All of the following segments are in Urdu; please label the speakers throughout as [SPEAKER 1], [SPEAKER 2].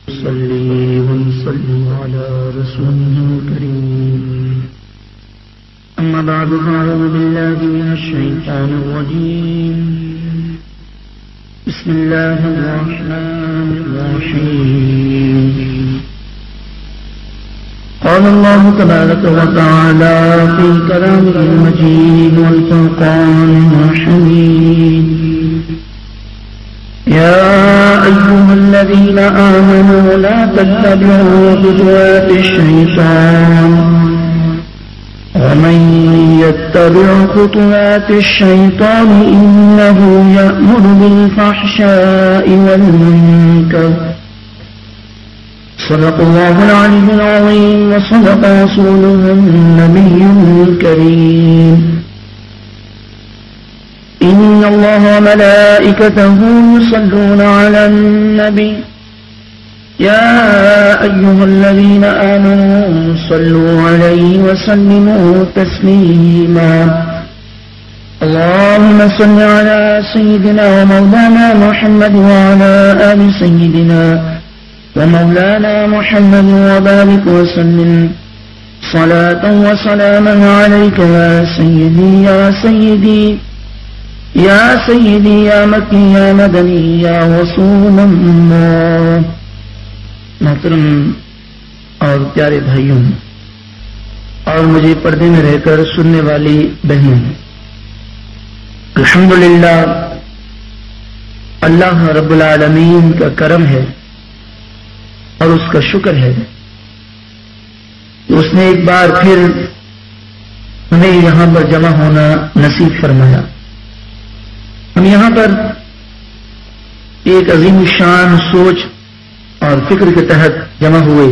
[SPEAKER 1] صلی ونسلم على رسوله الكريم أما بعد فأعوذ بالله من الشيطان الرجيم بسم الله الرحمن الرحيم قال الله تبارك وتعالى في كلامه المجيد والفرقان الحميد يا أيها الذين آمنوا لا تتبعوا خطوات الشيطان ومن يتبع خطوات الشيطان إنه يأمر بالفحشاء والمنكر صدق الله العلي العظيم وصدق رسوله النبي الكريم إن الله وملائكته يصلون على النبي يا أيها الذين آمنوا صلوا عليه وسلموا تسليما اللهم صل على سيدنا ومولانا محمد وعلى آل سيدنا ومولانا محمد وبارك وسلم صلاة وسلاما عليك يا سيدي يا سيدي یا سیدی یا مکی یا مدنی یا رسول اللہ. محترم اور پیارے بھائیوں اور مجھے پردے میں رہ کر سننے والی بہنوں، الحمدللہ اللہ رب العالمین کا کرم ہے اور اس کا شکر ہے کہ اس نے ایک بار پھر ہمیں یہاں پر جمع ہونا نصیب فرمایا. ہم یہاں پر ایک عظیم شان سوچ اور فکر کے تحت جمع ہوئے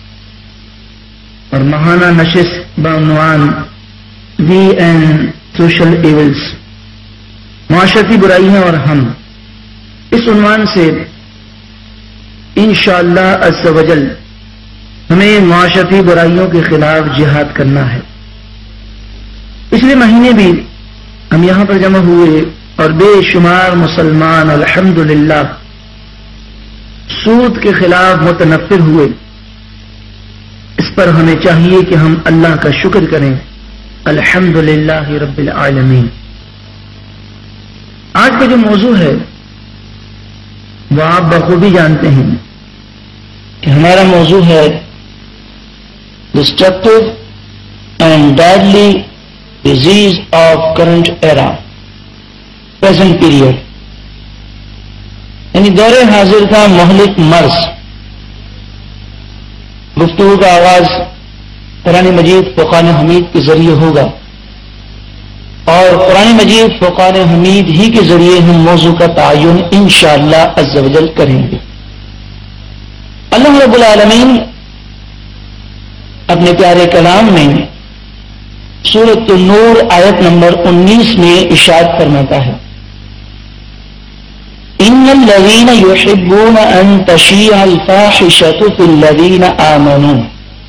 [SPEAKER 1] اور ماہانہ نشست بعنوان وی اینڈ سوشل ایولز، معاشرتی برائیاں اور ہم، اس عنوان سے انشاءاللہ عز و جل ہمیں معاشرتی برائیوں کے خلاف جہاد کرنا ہے. پچھلے مہینے بھی ہم یہاں پر جمع ہوئے اور بے شمار مسلمان الحمدللہ سود کے خلاف متنفر ہوئے. اس پر ہمیں چاہیے کہ ہم اللہ کا شکر کریں، الحمدللہ رب العالمین. آج کا جو موضوع ہے وہ آپ بخوبی جانتے ہیں کہ ہمارا موضوع ہے destructive and deadly disease of current era, present period, یعنی دور حاضر کا مہلک مرض. گفتگو کا آغاز قرآن مجید فرقان حمید کے ذریعے ہوگا اور قرآن مجید فرقان حمید ہی کے ذریعے ہم موضوع کا تعین انشاءاللہ عز و جل کریں گے. اللہ رب العالمین اپنے پیارے کلام میں سورۃ النور آیت نمبر 19 میں ارشاد فرماتا ہے، ان الذين يحبون ان تشيع الفاحشة في الذين آمنوا،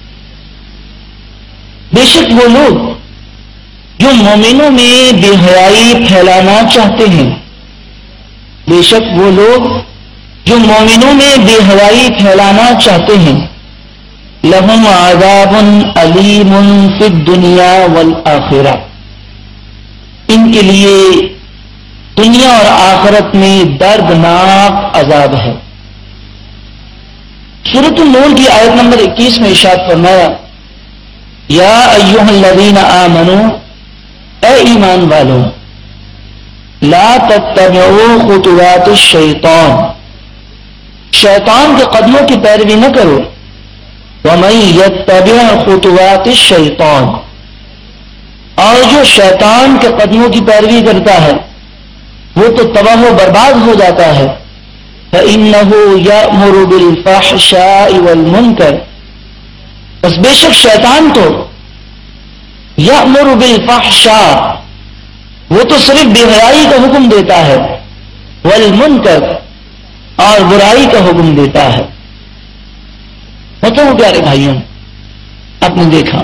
[SPEAKER 1] بے شک وہ لوگ جو مومنوں میں بے حیائی پھیلانا چاہتے ہیں، بے شک وہ لوگ جو مومنوں میں بے حیائی پھیلانا چاہتے ہیں، لہم عذاب علیم فی الدنیا والآخرہ، ان کے لیے دنیا اور آخرت میں دردناک عذاب ہے. سورۃ النور کی آیت نمبر 21 میں ارشاد فرمایا، یا ایھا الذین آمنوا، اے ایمان والوں، لا تتبعوا خطوات الشیطان، شیطان کے قدموں کی پیروی نہ کرو. ومن یتبع خطوات الشیطان، اور جو شیطان کے قدموں کی پیروی کرتا ہے وہ تو تباہ و برباد ہو جاتا ہے. فإنه يأمر بالفحشاء والمنکر، بس بے شک شیطان تو یأمر بالفحشاء، وہ تو صرف بے حیائی کا حکم دیتا ہے، والمنکر، اور برائی کا حکم دیتا ہے. مطلب پیارے بھائیوں، آپ نے دیکھا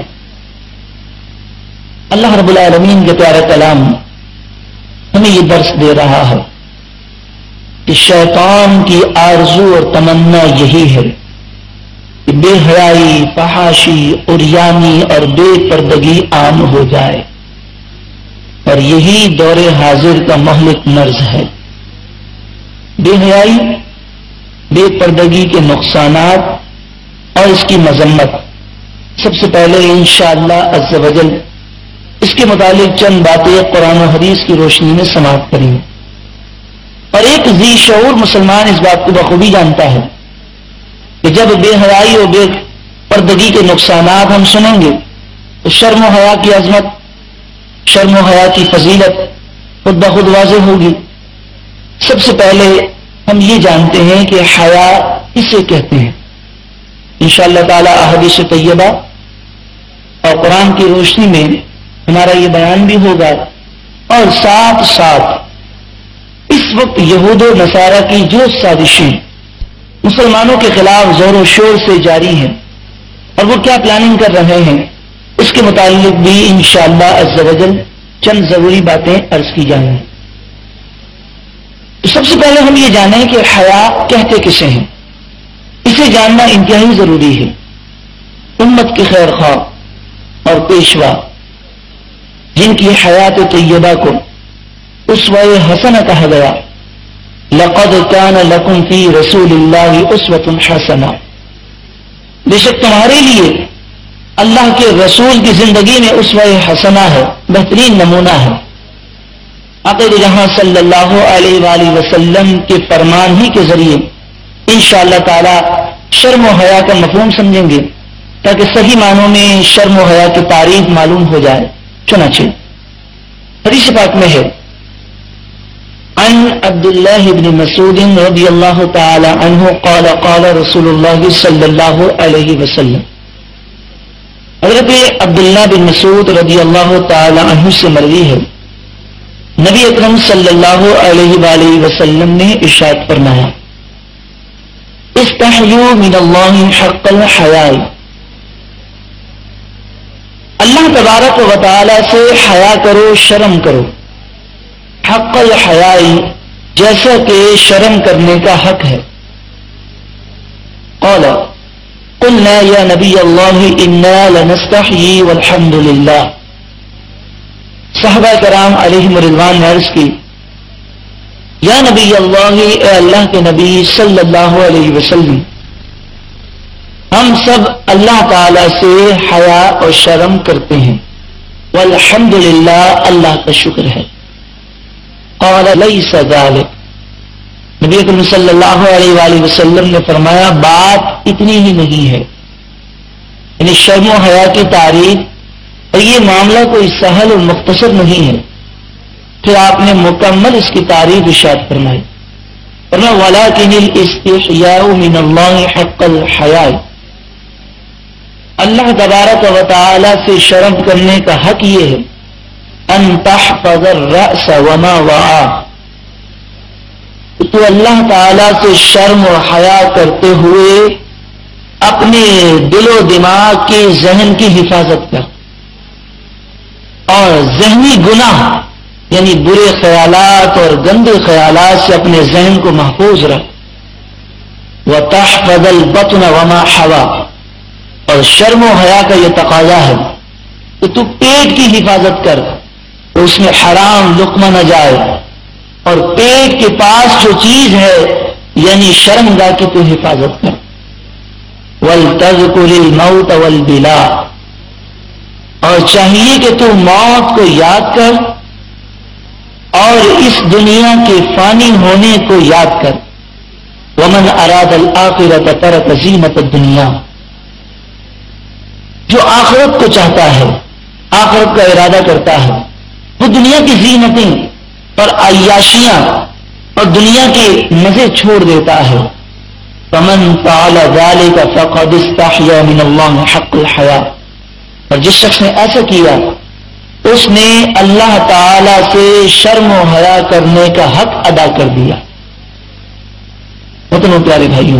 [SPEAKER 1] اللہ رب العالمین کے پیارے کلام ہمیں یہ درس دے رہا ہے کہ شیطان کی آرزو اور تمنا یہی ہے کہ بے حیائی، فحاشی، عریانی اور بے پردگی عام ہو جائے، اور یہی دور حاضر کا مہلک مرض ہے۔ بے حیائی، بے پردگی کے نقصانات اور اس کی مذمت۔ سب سے پہلے انشاءاللہ عز و جل اس کے متعلق چند باتیں قرآن و حدیث کی روشنی میں سماعت کریں گے، اور ایک ذی شعور مسلمان اس بات کو بخوبی جانتا ہے کہ جب بے حیائی اور بے پردگی کے نقصانات ہم سنیں گے تو شرم و حیا کی عظمت، شرم و حیا کی فضیلت خود بخود واضح ہوگی۔ سب سے پہلے ہم یہ جانتے ہیں کہ حیا کسے کہتے ہیں۔ انشاءاللہ تعالی احادیث طیبہ اور قرآن کی روشنی میں ہمارا یہ بیان بھی ہوگا، اور ساتھ ساتھ اس وقت یہود و نصارہ کی جو سازشیں مسلمانوں کے خلاف زور و شور سے جاری ہیں اور وہ کیا پلاننگ کر رہے ہیں، اس کے متعلق بھی انشاءاللہ عز و جل چند ضروری باتیں عرض کی جائیں گی۔ تو سب سے پہلے ہم یہ جانیں کہ حیا کہتے کسے ہیں، اسے جاننا انتہائی ضروری ہے۔ امت کے خیر خواہ اور پیشوا جن کی حیات طیبہ کو اسوہ حسنہ کہا گیا، لقد کان لکم فی رسول اللہ اسوۃ حسنہ، بے شک تمہارے لیے اللہ کے رسول کی زندگی میں اسوہ حسنہ ہے، بہترین نمونہ ہے۔ آقا جہاں صلی اللہ علیہ وآلہ وسلم کے فرمان ہی کے ذریعے انشاءاللہ تعالی شرم و حیا کا مفہوم سمجھیں گے تاکہ صحیح معنوں میں شرم و حیا کی تعریف معلوم ہو جائے۔ چنانچہ حدیث پاک میں ہے، عن عبد اللہ بن مسعود رضی اللہ تعالی عنہ قال قال رسول اللہ صلی اللہ علیہ وسلم، حضرت عبداللہ بن مسعود رضی اللہ تعالی عنہ سے مروی ہے، نبی اکرم صلی اللہ علیہ وآلہ وسلم نے ارشاد فرمایا، استحیوا من اللہ حق الحیاء، اللہ تبارک و تعالی سے حیا کرو، شرم کرو، حق الحیاء، جیسا کہ شرم کرنے کا حق ہے۔ قال قلنا یا نبی اللہ انا لنستحیی والحمد للہ، صحابہ کرام علیہم رضوان نے عرض کی، یا نبی اللہ، اے اللہ کے نبی صلی اللہ علیہ وسلم، ہم سب اللہ تعالی سے حیا اور شرم کرتے ہیں، والحمد للہ، اللہ کا شکر ہے۔ قال لیس ذلک، نبی اکرم صلی اللہ علیہ وآلہ وسلم نے فرمایا بات اتنی ہی نہیں ہے، یعنی شرم و حیا کی تعریف اور یہ معاملہ کوئی سہل اور مختصر نہیں ہے۔ پھر آپ نے مکمل اس کی تعریف ارشاد فرمائی، فرمایا ولکن الاستحیاء من اللہ حق الحیاء، اللہ تبارک و تعالی سے شرم کرنے کا حق یہ ہے، ان تحفظ الرأس وما وعى، تو اللہ تعالی سے شرم و حیا کرتے ہوئے اپنے دل و دماغ کی، ذہن کی حفاظت کر، اور ذہنی گناہ یعنی برے خیالات اور گندے خیالات سے اپنے ذہن کو محفوظ رکھ۔ وتحفظ البطن وما حوى، اور شرم و حیا کا یہ تقاضا ہے کہ تو پیٹ کی حفاظت کر، تو اس میں حرام لقمہ نہ جائے، اور پیٹ کے پاس جو چیز ہے یعنی شرمگاہ کی تو حفاظت کر۔ وَلْتَذْكُرِ الْمَوْتَ وَالْبِلَا، اور چاہیے کہ تو موت کو یاد کر اور اس دنیا کے فانی ہونے کو یاد کر۔ وَمَنْ أَرَادَ الْآخِرَةَ تَرَكَ زِينَةَ الدُّنْيَا، جو آخرت کو چاہتا ہے، آخرت کا ارادہ کرتا ہے، وہ دنیا کی زینتیں اور عیاشیاں اور دنیا کے مزے چھوڑ دیتا ہے۔ فَمَنْ فَعَلَ ذَلِكَ فَقَدِ اسْتَحْيَا مِنَ اللَّهِ حَقَّ الْحَيَاءِ، اور جس شخص نے ایسا کیا اس نے اللہ تعالی سے شرم و حیا کرنے کا حق ادا کر دیا۔ محترم پیارے بھائیوں،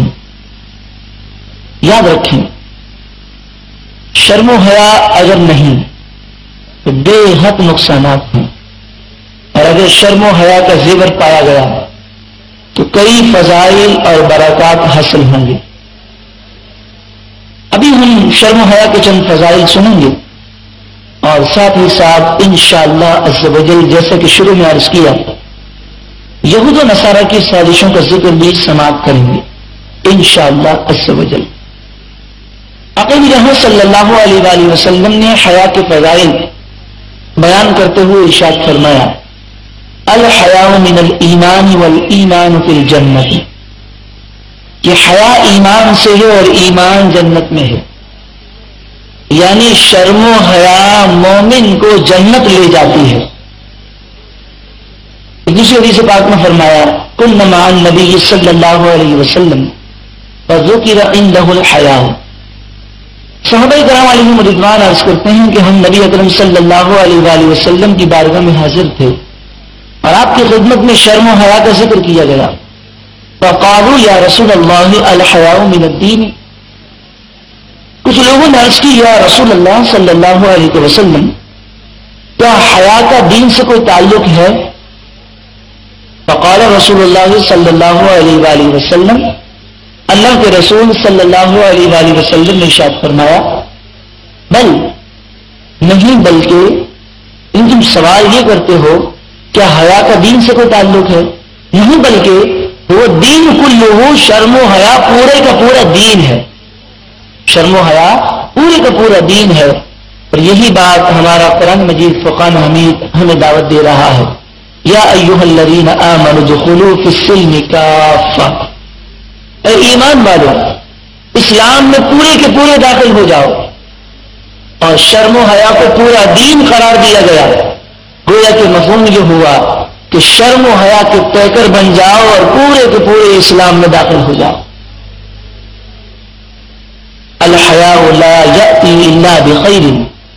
[SPEAKER 1] یاد رکھیں، شرم و حیا اگر نہیں تو بے حد نقصانات ہیں، اور اگر شرم و حیا کا زیور پایا گیا تو کئی فضائل اور برکات حاصل ہوں گے۔ ابھی ہم شرم و حیا کے چند فضائل سنیں گے اور ساتھ ہی ساتھ انشاءاللہ عز و جل جیسا کہ شروع میں عرض کیا یہود و نصارہ کی سازشوں کا ذکر بھی سماعت کریں گے انشاءاللہ عز و جل۔ آقا رحمت صلی اللہ علیہ وآلہ وسلم نے حیا کے فضائل بیان کرتے ہوئے ارشاد فرمایا الحیاء من الایمان والایمان فی الجنۃ، کہ حیا ایمان سے ہے اور ایمان جنت میں ہے، یعنی شرم و حیا مومن کو جنت لے جاتی ہے۔ دوسری حدیث پاک میں فرمایا کنا مع النبی صلی اللہ علیہ وسلم فذکر عنده الحیاء۔ صحابہ کرام علیہم رضوان عرض کرتے ہیں کہ ہم نبی اکرم صلی اللہ علیہ وآلہ وسلم کی بارگاہ میں حاضر تھے اور آپ کی خدمت میں شرم و حیا کا ذکر کیا گیا۔ فقالوا یا رسول اللہ الحیاء من الدین، کچھ لوگوں نے عرض کی یا رسول اللہ صلی اللہ علیہ وسلم کیا حیا کا دین سے کوئی تعلق ہے؟ فقال رسول اللہ صلی اللہ علیہ وآلہ وسلم، اللہ کے رسول صلی اللہ علیہ وآلہ وسلم نے ارشاد فرمایا بل نہیں، بلکہ ان تم سوال یہ کرتے ہو کیا حیا کا دین سے کوئی تعلق ہے؟ نہیں، بلکہ وہ دین کلہ، شرم و حیا پورے کا پورا دین ہے، شرم و حیا پورے کا پورا دین ہے۔ اور یہی بات ہمارا قرآن مجید فرقان حمید ہمیں دعوت دے رہا ہے یا ایھا الذین آمنوا ادخلوا فی السلم کافہ، اے ایمان والو اسلام میں پورے کے پورے داخل ہو جاؤ۔ اور شرم و حیا کو پورا دین قرار دیا گیا، گویا کہ مفہوم یہ ہوا کہ شرم و حیا کے پیکر بن جاؤ اور پورے کے پورے اسلام میں داخل ہو جاؤ۔ الحیاء لا یأتی الا بخیر،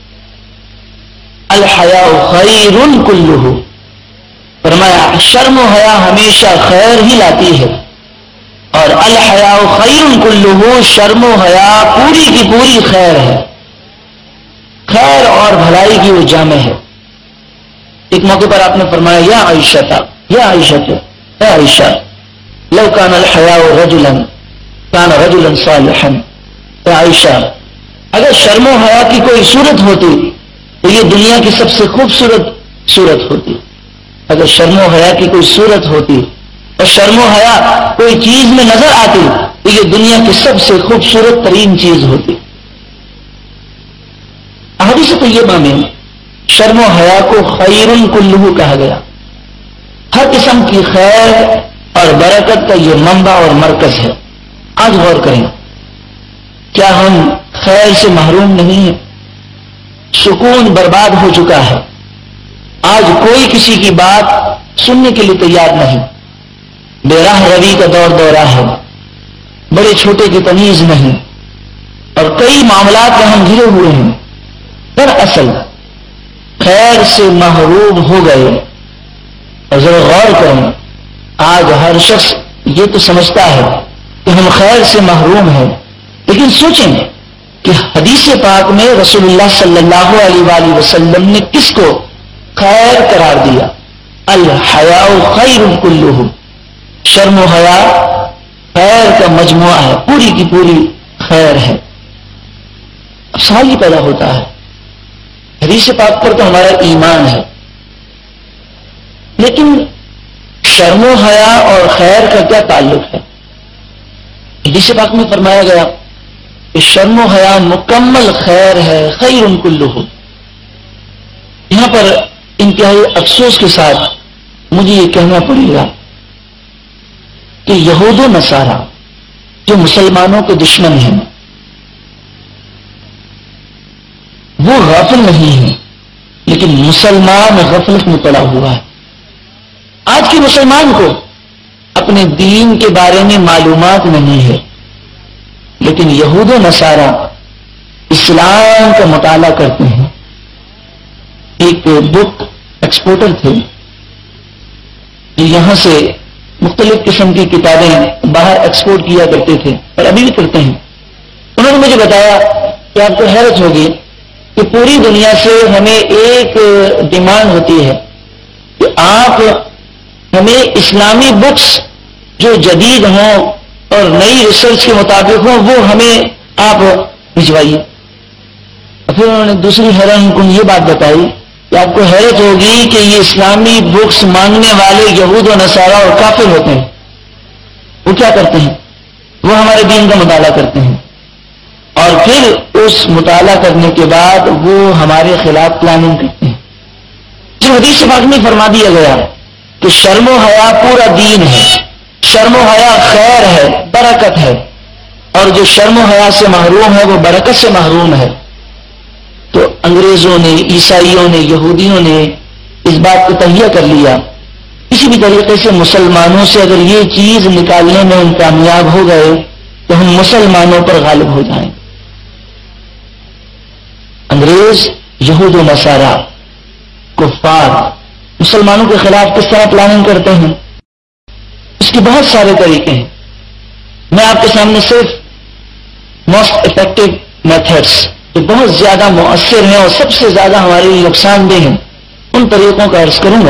[SPEAKER 1] الحیاء خیر کلہ، فرمایا شرم و حیا ہمیشہ خیر ہی لاتی ہے، اور الحیاء خیر کلہ، شرم و حیا پوری کی پوری خیر ہے، خیر اور بھلائی کی وہ جامع ہے۔ ایک موقع پر آپ نے فرمایا یا عائشہ، یا عائشہ، یا عائشہ لو کان الحیاء رجلا کان رجلا صالحا، یا عائشہ اگر شرم و حیا کی کوئی صورت ہوتی تو یہ دنیا کی سب سے خوبصورت صورت ہوتی۔ اگر شرم و حیا کی کوئی صورت ہوتی اور شرم و حیا کوئی چیز میں نظر آتی تو یہ دنیا کی سب سے خوبصورت ترین چیز ہوتی۔ احادیث طیبہ میں شرم و حیا کو خیر کلہ کہا گیا، ہر قسم کی خیر اور برکت کا یہ منبع اور مرکز ہے۔ آج غور کریں، کیا ہم خیر سے محروم نہیں ہیں؟ سکون برباد ہو چکا ہے، آج کوئی کسی کی بات سننے کے لیے تیار نہیں، بے راہ روی کا دور دورہ ہے، بڑے چھوٹے کی تمیز نہیں، اور کئی معاملات میں ہم گھرے ہوئے ہیں۔ دراصل خیر سے محروم ہو گئے۔ اور ذرا غور کریں، آج ہر شخص یہ تو سمجھتا ہے کہ ہم خیر سے محروم ہیں، لیکن سوچیں کہ حدیث پاک میں رسول اللہ صلی اللہ علیہ وآلہ وسلم نے کس کو خیر قرار دیا؟ الحیاء خیر کلہ، شرم و حیا خیر کا مجموعہ ہے، پوری کی پوری خیر ہے۔ اب سوال یہ پیدا ہوتا ہے، حدیث پاک پر تو ہمارا ایمان ہے، لیکن شرم و حیا اور خیر کا کیا تعلق ہے؟ حدیث پاک میں فرمایا گیا کہ شرم و حیا مکمل خیر ہے، خیر کلہ۔ یہاں پر انتہائی افسوس کے ساتھ مجھے یہ کہنا پڑے گا کہ یہود و نصارہ جو مسلمانوں کے دشمن ہیں وہ غافل نہیں ہے، لیکن مسلمان غفلت میں پڑا ہوا ہے۔ آج کے مسلمان کو اپنے دین کے بارے میں معلومات نہیں ہے، لیکن یہود و نصارہ اسلام کا مطالعہ کرتے ہیں۔ ایک بک ایکسپورٹر تھے جو یہاں سے مختلف قسم کی کتابیں باہر ایکسپورٹ کیا کرتے تھے اور ابھی بھی کرتے ہیں۔ انہوں نے مجھے بتایا کہ آپ کو حیرت ہوگی کہ پوری دنیا سے ہمیں ایک ڈیمانڈ ہوتی ہے کہ آپ ہمیں اسلامی بکس جو جدید ہوں اور نئی ریسرچ کے مطابق ہوں وہ ہمیں آپ بھجوائیے. اور پھر انہوں نے دوسری حیران کن یہ بات بتائی کہ آپ کو حیرت ہوگی کہ یہ اسلامی بکس مانگنے والے یہود و نصارہ اور کافر ہوتے ہیں. وہ کیا کرتے ہیں؟ وہ ہمارے دین کا مطالعہ کرتے ہیں اور پھر اس مطالعہ کرنے کے بعد وہ ہمارے خلاف پلاننگ کرتے ہیں. جو حدیث پاک میں فرما دیا گیا کہ شرم و حیا پورا دین ہے، شرم و حیا خیر ہے، برکت ہے، اور جو شرم و حیا سے محروم ہے وہ برکت سے محروم ہے. تو انگریزوں نے، عیسائیوں نے، یہودیوں نے اس بات کو تہیہ کر لیا. کسی بھی طریقے سے مسلمانوں سے اگر یہ چیز نکالنے میں ہم کامیاب ہو گئے تو ہم مسلمانوں پر غالب ہو جائیں. انگریز، یہود و نصارہ، کفار مسلمانوں کے خلاف کس طرح پلاننگ کرتے ہیں، اس کے بہت سارے طریقے ہیں. میں آپ کے سامنے صرف موسٹ افیکٹو میتھڈس جو بہت زیادہ مؤثر ہیں اور سب سے زیادہ ہمارے لیے نقصان دہ ہیں ان طریقوں کا عرض کروں گا.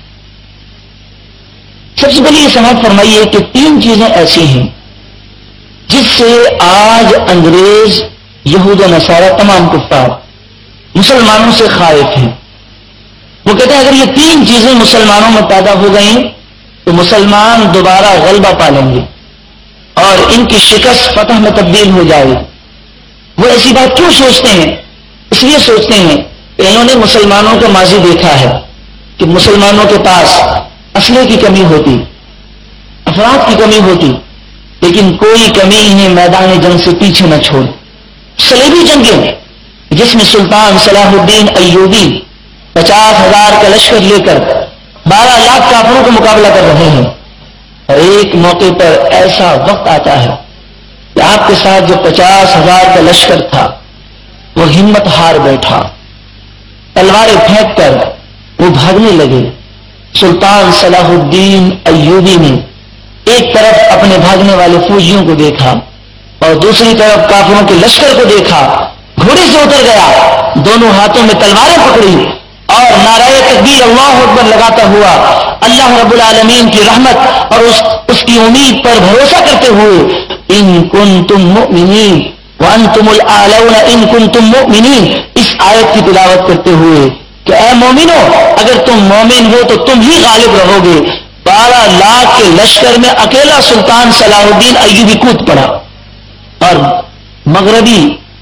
[SPEAKER 1] سب سے پہلے یہ سماعت فرمائیے کہ 3 چیزیں ایسی ہیں جس سے آج انگریز، یہود و نصارہ، تمام کفار مسلمانوں سے خائف ہیں. وہ کہتے ہیں اگر یہ 3 چیزیں مسلمانوں میں پیدا ہو گئیں تو مسلمان دوبارہ غلبہ پا لیں گے اور ان کی شکست فتح میں تبدیل ہو جائے گی. وہ ایسی بات کیوں سوچتے ہیں؟ اس لیے سوچتے ہیں کہ انہوں نے مسلمانوں کا ماضی دیکھا ہے کہ مسلمانوں کے پاس اسلحے کی کمی ہوتی، افراد کی کمی ہوتی، لیکن کوئی کمی انہیں میدان جنگ سے پیچھے نہ چھوڑ. صلیبی جنگیں جس میں سلطان صلاح الدین ایوبی 50,000 کا لشکر لے کر 12 لاکھ کافروں کا مقابلہ کر رہے ہیں، اور ایک موقع پر ایسا وقت آتا ہے کہ آپ کے ساتھ جو 50,000 کا لشکر تھا وہ ہمت ہار بیٹھا، تلواریں پھینک کر وہ بھاگنے لگے. سلطان صلاح الدین ایوبی نے ایک طرف اپنے بھاگنے والے فوجیوں کو دیکھا اور دوسری طرف کافروں کے لشکر کو دیکھا، گھوڑے سے اتر گیا، دونوں ہاتھوں میں تلواریں پکڑی اور نعرہ تکبیر اللہ اکبر لگاتا ہوا اللہ رب العالمین کی رحمت اور اس کی امید پر بھروسہ کرتے ہوئے ان کنتم مؤمنین وانتم الاعلون ان کنتم مؤمنین اس آیت کی تلاوت کرتے ہوئے کہ اے مومنو اگر تم مومن ہو تو تم ہی غالب رہو گے. 12 لاکھ کے لشکر میں اکیلا سلطان صلاح الدین ایوبی کود پڑا. اور مغربی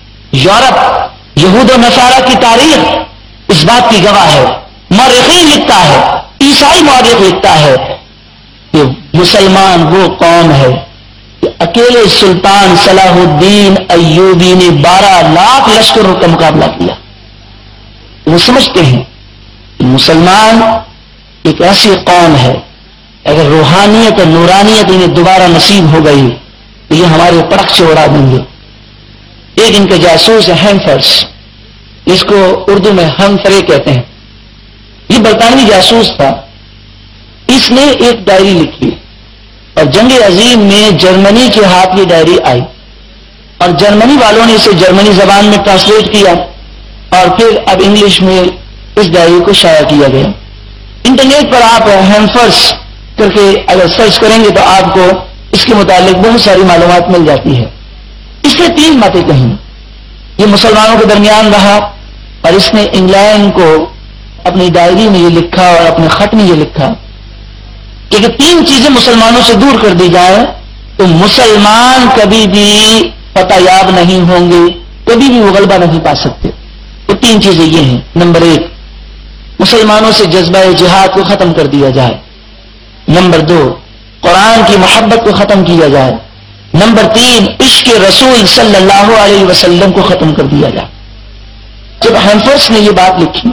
[SPEAKER 1] یورپ، یہود و نصارہ کی تاریخ اس بات کی گواہ ہے. مورخین لکھتا ہے، عیسائی مورخ لکھتا ہے کہ مسلمان وہ قوم ہے کہ اکیلے سلطان صلاح الدین ایوبی نے 12 لاکھ لشکروں کا مقابلہ کیا. وہ سمجھتے ہیں کہ مسلمان ایک ایسی قوم ہے اگر روحانیت اور نورانیت انہیں دوبارہ نصیب ہو گئی تو یہ ہمارے پرخچے اڑا دیں گے. ایک ان کے جاسوس ہے ہیمفرس، اس کو اردو میں ہمفرے کہتے ہیں. یہ برطانوی جاسوس تھا. اس نے ایک ڈائری لکھی اور جنگ عظیم میں جرمنی کے ہاتھ یہ ڈائری آئی اور جرمنی والوں نے اسے جرمنی زبان میں ٹرانسلیٹ کیا اور پھر اب انگلش میں اس ڈائری کو شائع کیا گیا. انٹرنیٹ پر آپ ہیمفرس کر کے اگر سرچ کریں گے تو آپ کو اس کے متعلق بہت ساری معلومات مل جاتی ہے. اس نے 3 باتیں کہیں. یہ مسلمانوں کے درمیان رہا اور اس نے انگلینڈ کو اپنی ڈائری میں یہ لکھا اور اپنے خط میں یہ لکھا کہ 3 چیزیں مسلمانوں سے دور کر دی جائیں تو مسلمان کبھی بھی فتح یاب نہیں ہوں گے، کبھی بھی وہ غلبہ نہیں پا سکتے. تو 3 چیزیں یہ ہیں. نمبر 1، مسلمانوں سے جذبہ جہاد کو ختم کر دیا جائے. نمبر 2، قرآن کی محبت کو ختم کیا جائے. نمبر 3، عشق رسول صلی اللہ علیہ وسلم کو ختم کر دیا جائے. جب ہیمفرس نے یہ بات لکھی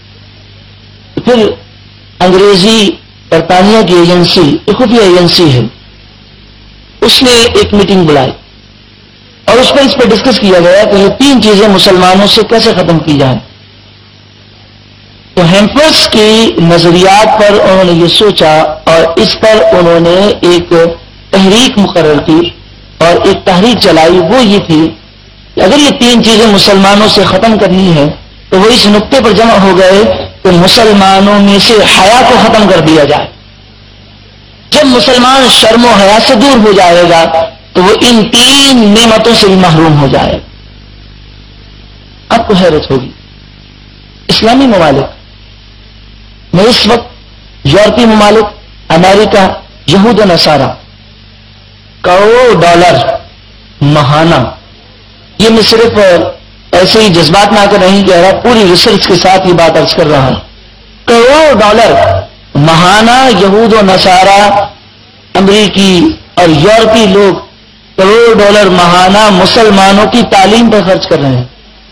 [SPEAKER 1] تو پھر انگریزی برطانیہ کی ایجنسی، ایک خفیہ ایجنسی ہے، اس نے ایک میٹنگ بلائی اور اس میں اس پہ ڈسکس کیا گیا کہ یہ 3 چیزیں مسلمانوں سے کیسے ختم کی جائیں. تو ہیمفرس کی نظریات پر انہوں نے یہ سوچا اور اس پر انہوں نے ایک تحریک مقرر کی اور ایک تحریک چلائی. وہ یہ تھی کہ اگر یہ 3 چیزیں مسلمانوں سے ختم کرنی ہے تو وہ اس نقطے پر جمع ہو گئے کہ مسلمانوں میں سے حیا کو ختم کر دیا جائے. جب مسلمان شرم و حیا سے دور ہو جائے گا تو وہ ان 3 نعمتوں سے بھی محروم ہو جائے. آپ کو حیرت ہوگی، اسلامی ممالک میں اس وقت یورپی ممالک، امریکہ، یہود و نصارہ کروڑ ڈالر ماہانہ، یہ میں صرف ایسے ہی جذبات میں آ کر نہیں کہہ رہا، پوری ریسرچ کے ساتھ یہ بات عرض کر رہا ہوں، کروڑ ڈالر ماہانہ یہود و نصارہ، امریکی اور یورپی لوگ کروڑ ڈالر ماہانہ مسلمانوں کی تعلیم پر خرچ کر رہے ہیں.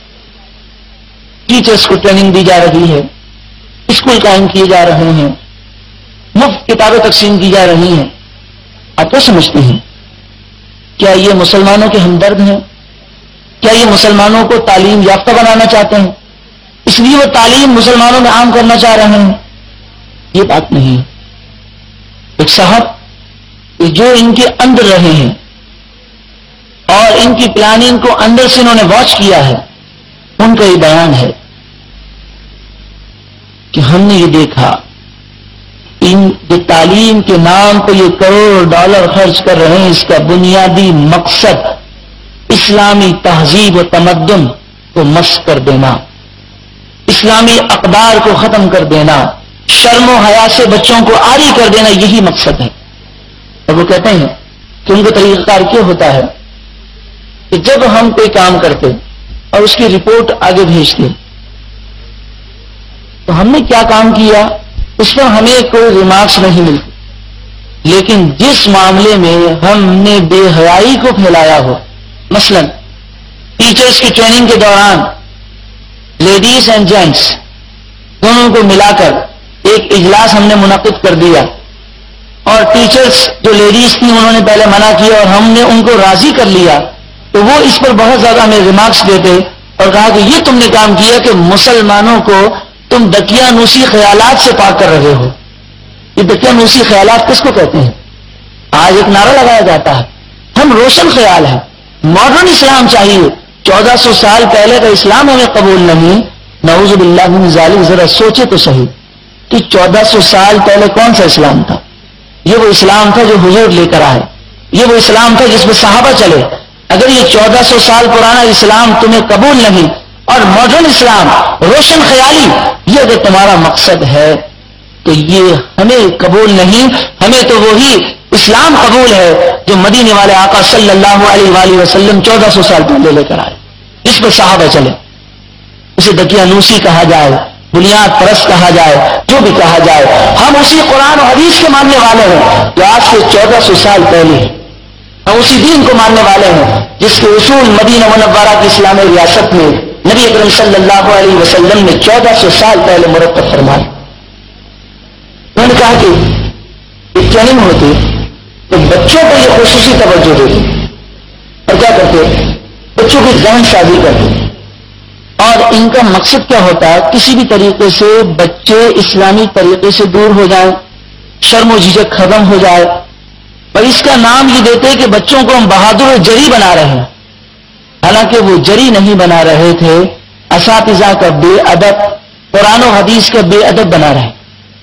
[SPEAKER 1] ٹیچرز کو ٹریننگ دی جا رہی ہے، اسکول قائم کیے جا رہے ہیں، مفت کتابیں تقسیم کی جا رہی ہیں. آپ کیا سمجھتے ہیں؟ کیا یہ مسلمانوں کے ہمدرد ہیں؟ کیا یہ مسلمانوں کو تعلیم یافتہ بنانا چاہتے ہیں، اس لیے وہ تعلیم مسلمانوں میں عام کرنا چاہ رہے ہیں؟ یہ بات نہیں. ایک صاحب جو ان کے اندر رہے ہیں اور ان کی پلاننگ کو اندر سے انہوں نے واچ کیا ہے، ان کا یہ بیان ہے کہ ہم نے یہ دیکھا ان کے تعلیم کے نام پر یہ کروڑ ڈالر خرچ کر رہے ہیں، اس کا بنیادی مقصد اسلامی تہذیب و تمدن کو مسخ کر دینا، اسلامی اقدار کو ختم کر دینا، شرم و حیا سے بچوں کو عاری کر دینا، یہی مقصد ہے. اور وہ کہتے ہیں کہ ان کا طریقہ کار کیا ہوتا ہے کہ جب ہم کوئی کام کرتے اور اس کی رپورٹ آگے بھیجتے تو ہم نے کیا کام کیا اس پر ہمیں کوئی ریمارکس نہیں ملتی، لیکن جس معاملے میں ہم نے بے حیائی کو پھیلایا ہو، مثلا ٹیچرز کی ٹریننگ کے دوران لیڈیز اینڈ جینٹس دونوں کو ملا کر ایک اجلاس ہم نے منعقد کر دیا، اور ٹیچرز جو لیڈیز تھیں انہوں نے پہلے منع کیا اور ہم نے ان کو راضی کر لیا، تو وہ اس پر بہت زیادہ ہمیں ریمارکس دیتے اور کہا کہ یہ تم نے کام کیا کہ مسلمانوں کو تم دقیانوسی خیالات سے پاک کر رہے ہو. یہ دقیانوسی خیالات کس کو کہتے ہیں؟ آج ایک نعرہ لگایا جاتا ہے، ہم روشن خیال ہیں، ماڈرن اسلام چاہیے. 1400 سال پہلے کا اسلام ہمیں قبول نہیں. نعوذ باللہ من ذالک. ذرا سوچے تو صحیح کہ 1400 سال پہلے کون سا اسلام تھا؟ یہ وہ اسلام تھا جو حضور لے کر آئے، یہ وہ اسلام تھا جس میں صحابہ چلے. اگر یہ 1400 سال پرانا اسلام تمہیں قبول نہیں اور ماڈرن اسلام، روشن خیالی، یہ اگر تمہارا مقصد ہے تو یہ ہمیں قبول نہیں. ہمیں تو وہی اسلام قبول ہے جو مدینے والے آقا صلی اللہ علیہ وآلہ وسلم 1400 سال پہلے لے کر آئے، جس پر صحابہ چلے. اسے دقیانوسی کہا جائے، بنیاد پرست کہا جائے، جو بھی کہا جائے، ہم اسی قرآن و حدیث کے ماننے والے ہیں جو آج سے 1400 سال پہلے ہیں. ہم اسی دین کو ماننے والے ہیں جس کے اصول مدینہ منورہ کی اسلامی ریاست میں نبی اکرم صلی اللہ علیہ وسلم نے 1400 سال پہلے مرتب فرمائے. انہوں نے کہا کہ ایک ٹریننگ ہوتی تو بچوں کو یہ خصوصی توجہ دیتے اور کیا کرتے، بچوں کی ذہن سازی کرتے. اور ان کا مقصد کیا ہوتا ہے؟ کسی بھی طریقے سے بچے اسلامی طریقے سے دور ہو جائیں، شرم و جھجک ختم ہو جائے. اور اس کا نام یہ دیتے کہ بچوں کو ہم بہادر و جری بنا رہے ہیں، حالانکہ وہ جری نہیں بنا رہے تھے، اساتذہ کا بے ادب، قرآن و حدیث کا بے ادب بنا رہے.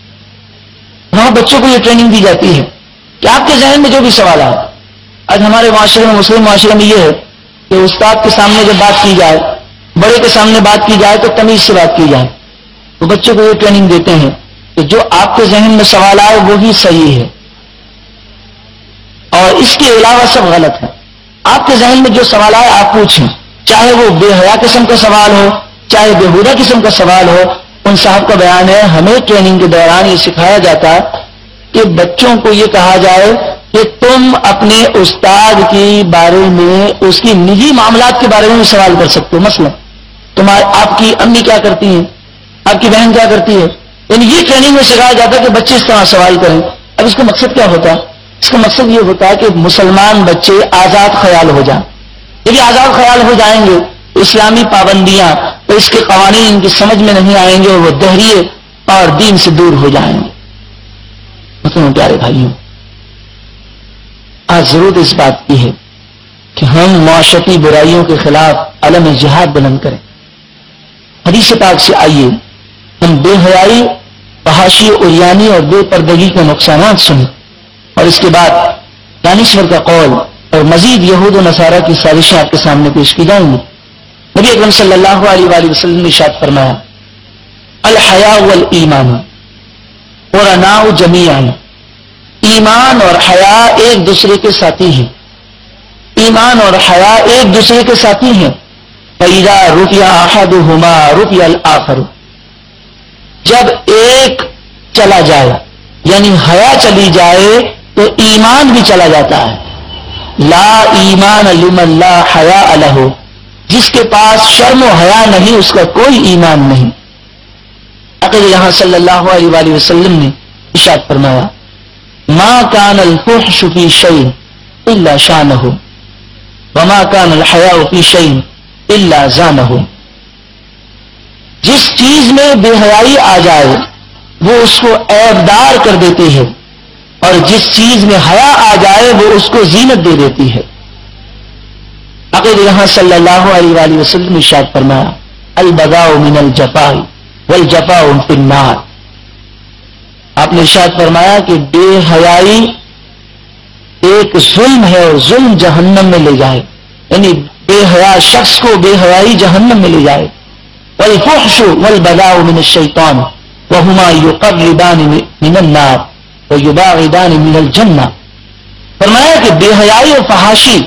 [SPEAKER 1] وہاں بچوں کو یہ ٹریننگ دی جاتی ہے کہ آپ کے ذہن میں جو بھی سوال آئے. آج ہمارے معاشرے میں، مسلم معاشرے میں یہ ہے کہ استاد کے سامنے جب بات کی جائے، بڑے کے سامنے بات کی جائے تو تمیز سے بات کی جائے. تو بچوں کو یہ ٹریننگ دیتے ہیں کہ جو آپ کے ذہن میں سوال آئے وہی صحیح ہے اور اس کے علاوہ سب غلط ہے. آپ کے ذہن میں جو سوال آئے آپ پوچھیں، چاہے وہ بے حیا قسم کا سوال ہو، چاہے بےہودہ قسم کا سوال ہو. ان صاحب کا بیان ہے ہمیں ٹریننگ کے دوران یہ سکھایا جاتا ہے کہ بچوں کو یہ کہا جائے کہ تم اپنے استاد کے بارے میں، اس کی نجی معاملات کے بارے میں سوال کر سکتے ہو. مثلا آپ کی امی کیا کرتی ہیں، آپ کی بہن کیا کرتی ہے. یعنی یہ ٹریننگ میں سکھایا جاتا ہے کہ بچے اس طرح سوال کریں. اب اس کا مقصد کیا ہوتا ہے؟ اس کا مقصد یہ ہوتا ہے کہ مسلمان بچے آزاد خیال ہو جائیں. جب آزاد خیال ہو جائیں گے اسلامی پابندیاں اور اس کے قوانین ان کی سمجھ میں نہیں آئیں گے اور وہ دہریے اور دین سے دور ہو جائیں گے. مطلب پیارے بھائیوں، آج ضرورت اس بات کی ہے کہ ہم معاشرتی برائیوں کے خلاف علم جہاد بلند کریں. حدیث پاک سے آئیے ہم بے حیائی، فحاشی، عریانی اور بے پردگی کے نقصانات سنیں اور اس کے بعد دانشور کا قول اور مزید یہود و نصارہ کی سازشیں آپ کے سامنے پیش کی جائیں گی. نبی اکرم صلی اللہ علیہ وآلہ وسلم نے ارشاد فرمایا الحیاء والایمان قرناء جمیعا، ایمان اور حیا ایک دوسرے کے ساتھی ہیں، ایمان اور حیا ایک دوسرے کے ساتھی ہیں۔ فَإِذَا رُفِعَ أَحَدُهُمَا رُفِعَ الْآخَرُ، جب ایک چلا جائے یعنی حیا چلی جائے تو ایمان بھی چلا جاتا ہے۔ لا ایمان لمن لا حیاء لہ، جس کے پاس شرم و حیا نہیں اس کا کوئی ایمان نہیں۔ آقا یہاں صلی اللہ علیہ وآلہ وسلم نے ارشاد فرمایا ما کان الفحش فی شیء الا شانہ وما کان الحیاء فی شیء الا زانہ، جس چیز میں بے حیائی آ جائے وہ اس کو عیبدار کر دیتی ہے، اور جس چیز میں حیا آ جائے وہ اس کو زینت دے دیتی ہے۔ آقا یہاں صلی اللہ علیہ وآلہ وسلم نے ارشاد فرمایا البذاء من الجفاء والجفاء فی النار، آپ نے ارشاد فرمایا کہ بے حیائی ایک ظلم ہے اور ظلم جہنم میں لے جائے، یعنی بے حیا شخص کو بے حیائی جہنم میں لے جائے۔ والفحش والبذاء من الشیطان وهما يقربان من النار ويباعدان من الجنہ، فرمایا کہ بے حیائی اور فحاشی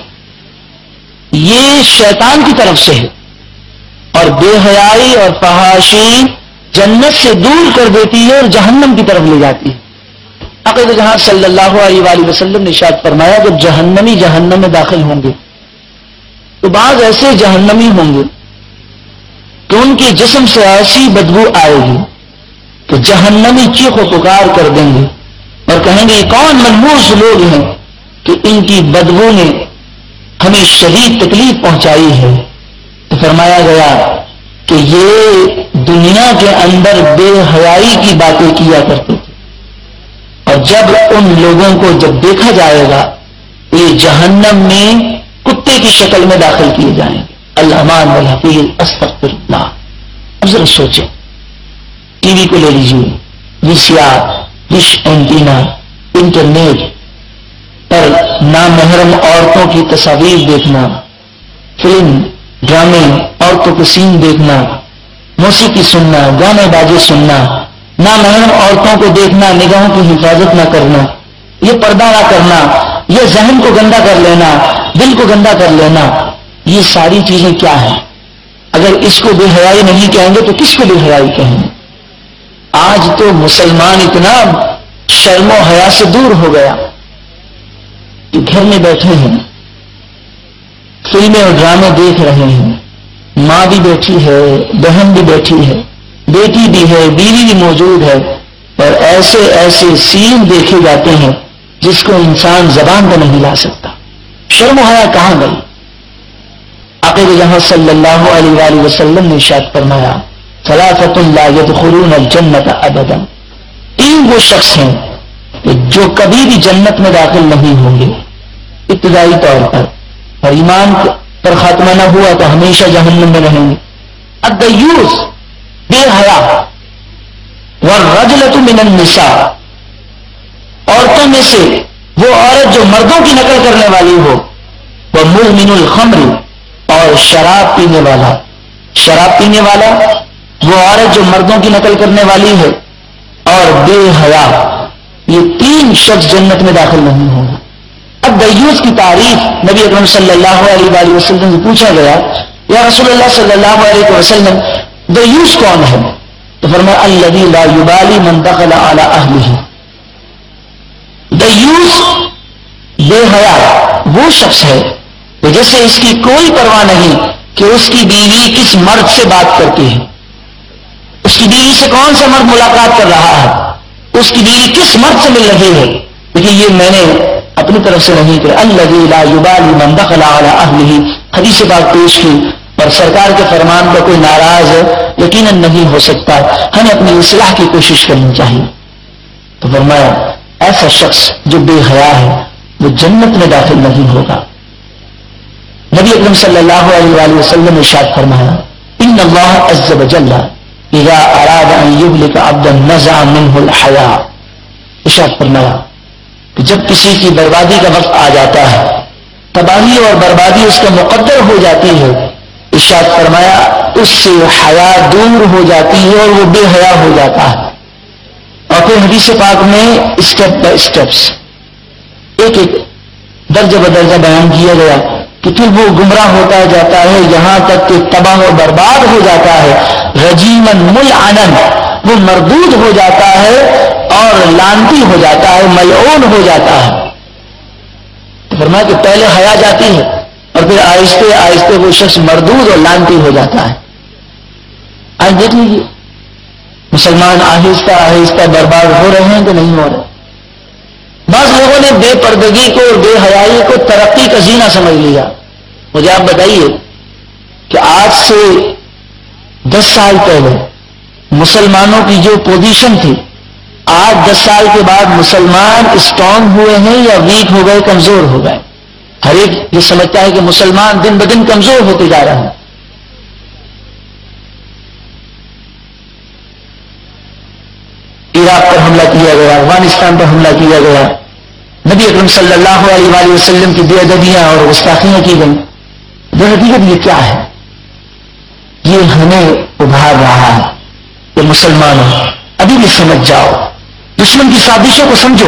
[SPEAKER 1] یہ شیطان کی طرف سے ہے، اور بے حیائی اور فحاشی جنت سے دور کر دیتی ہے اور جہنم کی طرف لے جاتی ہے۔ آقا جہاں صلی اللہ علیہ وآلہ وسلم نے ارشاد فرمایا جب جہنمی جہنم میں داخل ہوں گے تو بعض ایسے جہنمی ہوں گے کہ ان کے جسم سے ایسی بدبو آئے گی کہ جہنمی چیخ و پکار کر دیں گے اور کہیں گے یہ کون منحوس لوگ ہیں کہ ان کی بدبو نے ہمیں شدید تکلیف پہنچائی ہے۔ تو فرمایا گیا کہ یہ دنیا کے اندر بے حیائی کی باتیں کیا کرتے تھے، اور جب ان لوگوں کو جب دیکھا جائے گا تو یہ جہنم میں کتے کی شکل میں داخل کیے جائیں گے۔ الامان والحفیظ استغفر اللہ۔ اب ذرا سوچیں، ٹی وی کو لے لیجیے، ویسیآر، ڈش اینٹینا، انٹرنیٹ پر نامحرم عورتوں کی تصاویر دیکھنا، فلم ڈرامے عورتوں کے سین دیکھنا، موسیقی سننا، گانے بازے سننا، نامحرم عورتوں کو دیکھنا، نگاہوں کی حفاظت نہ کرنا، یہ پردہ نہ کرنا، یہ ذہن کو گندا کر لینا، دل کو گندا کر لینا، یہ ساری چیزیں کیا ہیں؟ اگر اس کو بے حیائی نہیں کہیں گے تو کس کو بے حیائی کہیں گے؟ آج تو مسلمان اتنا شرم و حیا سے دور ہو گیا کہ گھر میں بیٹھے ہیں، فلمیں اور ڈرامے دیکھ رہے ہیں، ماں بھی بیٹھی ہے، بہن بھی بیٹھی ہے، بیٹی بھی ہے، بیوی بھی موجود ہے، اور ایسے ایسے سین دیکھے جاتے ہیں جس کو انسان زبان پہ نہیں لا سکتا۔ شرم و حیا کہاں گئی؟ آقا جہاں صلی اللہ علیہ وآلہ وسلم نے ارشاد فرمایا ثلاثۃ لا يدخلون الجنۃ ابدا، تین وہ شخص ہیں کہ جو کبھی بھی جنت میں داخل نہیں ہوں گے ابتدائی طور پر، اور ایمان پر خاتمہ نہ ہوا تو ہمیشہ جہنم میں رہیں گے۔ الدیوس بے حیا، والرجلۃ من النساء، عورتوں میں سے وہ عورت جو مردوں کی نقل کرنے والی ہو، ومدمن الخمر، اور شراب پینے والا، شراب پینے والا وہ عورت جو مردوں کی نقل کرنے والی ہے، اور بے حیا، یہ تین شخص جنت میں داخل نہیں ہوں گے۔ اب دیوس کی تعریف نبی اکرم صلی اللہ علیہ وآلہ وسلم سے پوچھا گیا یا رسول اللہ صلی اللہ علیہ وسلم دیوس کون ہے؟ تو فرمایا الذی لا یبالی من دخل علی اہلہ، دیوس بے حیا وہ شخص ہے کہ جیسے اس کی کوئی پرواہ نہیں کہ اس کی بیوی کس مرد سے بات کرتی ہے، اس کی بیوی سے کون سا مرد ملاقات کر رہا ہے، اس کی بیوی کس مرد سے مل رہی ہے، لیکن یہ میں نے اپنی طرف سے نہیں کہ الذی لا یبالی من دخل علی اہلہ حدیث پاک پیش کی، اور سرکار کے فرمان پر کوئی ناراض یقیناً نہیں ہو سکتا، ہمیں اپنی اصلاح کی کوشش کرنی چاہیے۔ تو فرمایا ایسا شخص جو بے حیا ہے وہ جنت میں داخل نہیں ہوگا۔ نبی اکرم صلی اللہ علیہ وآلہ وسلم نے ارشاد فرمایا ان اللہ عز وجل اذا اراد ان یہلک عبدا نزع منہ الحیاء، ارشاد فرمایا کہ جب کسی کی بربادی کا وقت آ جاتا ہے، تباہی اور بربادی اس کا مقدر ہو جاتی ہے، ارشاد فرمایا اس سے حیا دور ہو جاتی ہے اور وہ بے حیا ہو جاتا ہے. اور پھر حدیث پاک میں اسٹیپ بائی اسٹیپس ایک ایک درجہ بدرجہ بیان کیا گیا کہ پھر وہ گمراہ ہوتا جاتا ہے یہاں تک کہ تباہ و برباد ہو جاتا ہے. رجیمن ملعنن، وہ مردود ہو جاتا ہے اور لعنتی ہو جاتا ہے، ملعون ہو جاتا ہے. فرمایا کہ پہلے حیا جاتی ہے اور پھر آہستہ آہستہ وہ شخص مردود اور لعنتی ہو جاتا ہے. آج دیکھ لیجیے مسلمان آہستہ آہستہ برباد ہو رہے ہیں کہ نہیں ہو رہے. بعض لوگوں نے بے پردگی کو اور بے حیائی کو ترقی کا زینہ سمجھ لیا. مجھے آپ بتائیے کہ آج سے 10 سال پہلے مسلمانوں کی جو پوزیشن تھی، آج 10 سال کے بعد مسلمان اسٹرانگ ہوئے ہیں یا ویک ہو گئے، کمزور ہو گئے؟ ہر ایک یہ سمجھتا ہے کہ مسلمان دن بدن کمزور ہوتے جا رہے ہیں. عراق پر حملہ کیا گیا، افغانستان پر حملہ کیا گیا، نبی اکرم صلی اللہ علیہ وآلہ وسلم کی بے ادبیاں اور گستاخیاں کی گئیں. حقیقت یہ کیا ہے؟ یہ ہمیں ابھار رہا ہے کہ مسلمانوں ابھی بھی سمجھ جاؤ، دشمن کی سازشوں کو سمجھو.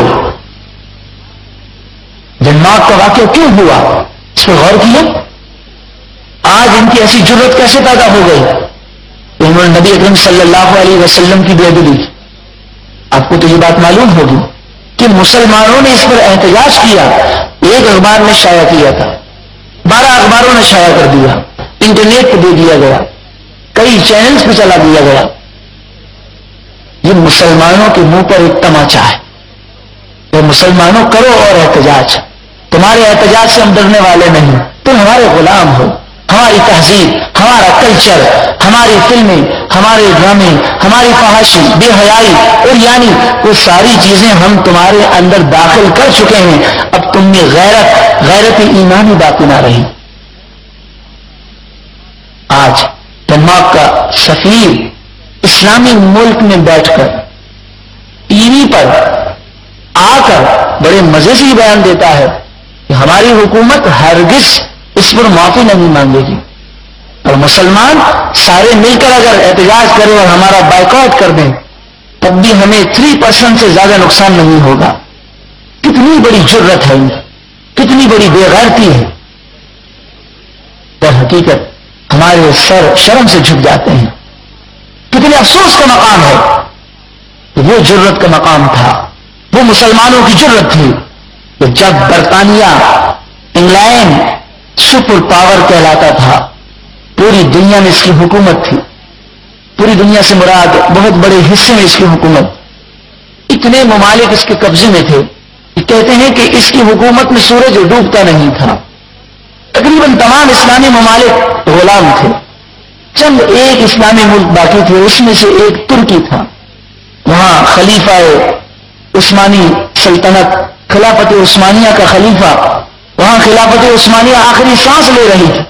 [SPEAKER 1] ڈنمارک کا واقعہ کیوں ہوا اس پر غور کیا؟ آج ان کی ایسی جرت کیسے پیدا ہو گئی کہ انہوں نے نبی اکرم صلی اللہ علیہ وسلم کی بے ادبی کی؟ آپ کو تو یہ بات معلوم ہوگی کہ مسلمانوں نے اس پر احتجاج کیا. ایک اخبار نے شائع کیا تھا، 12 اخباروں نے شائع کر دیا، انٹرنیٹ پہ دے دیا گیا، کئی چینلز پہ چلا دیا گیا. یہ مسلمانوں کے منہ پر ایک تماچا ہے. وہ مسلمانوں کرو اور احتجاج. تمہارے احتجاج سے ہم ڈرنے والے نہیں، تم ہمارے غلام ہو. ہماری تہذیب، ہمارا کلچر، ہماری فلمیں، ہمارے ڈرامے، ہماری فحاشی، بے حیائی اور یعنی وہ ساری چیزیں ہم تمہارے اندر داخل کر چکے ہیں. اب تم میں غیرت ایمانی باقی نہ رہی. آج ڈنمارک کا سفیر اسلامی ملک میں بیٹھ کر ٹی وی پر آ کر بڑے مزے سے بیان دیتا ہے کہ ہماری حکومت ہرگز اس پر معافی نہیں مانگے گی، اور مسلمان سارے مل کر اگر احتجاج کریں اور ہمارا بائیکاٹ کر دیں تب بھی ہمیں 3% سے زیادہ نقصان نہیں ہوگا. کتنی بڑی جرت ہے، کتنی بڑی بے غیرتی ہے. در حقیقت ہمارے سر شرم سے جھک جاتے ہیں. کتنے افسوس کا مقام ہے کہ وہ جرت کا مقام تھا، وہ مسلمانوں کی جرت تھی کہ جب برطانیہ، انگلینڈ سپر پاور کہلاتا تھا، پوری دنیا میں اس کی حکومت تھی. پوری دنیا سے مراد بہت بڑے حصے میں اس کی حکومت. اتنے ممالک اس کے قبضے میں تھے، کہتے ہیں کہ اس کی حکومت میں سورج ڈوبتا نہیں تھا. تقریباً تمام اسلامی ممالک غلام تھے. چند ایک اسلامی ملک باقی تھے، اس میں سے ایک ترکی تھا. وہاں خلیفہ عثمانی سلطنت، خلافت عثمانیہ کا خلیفہ، وہاں خلافت عثمانیہ آخری سانس لے رہی تھی.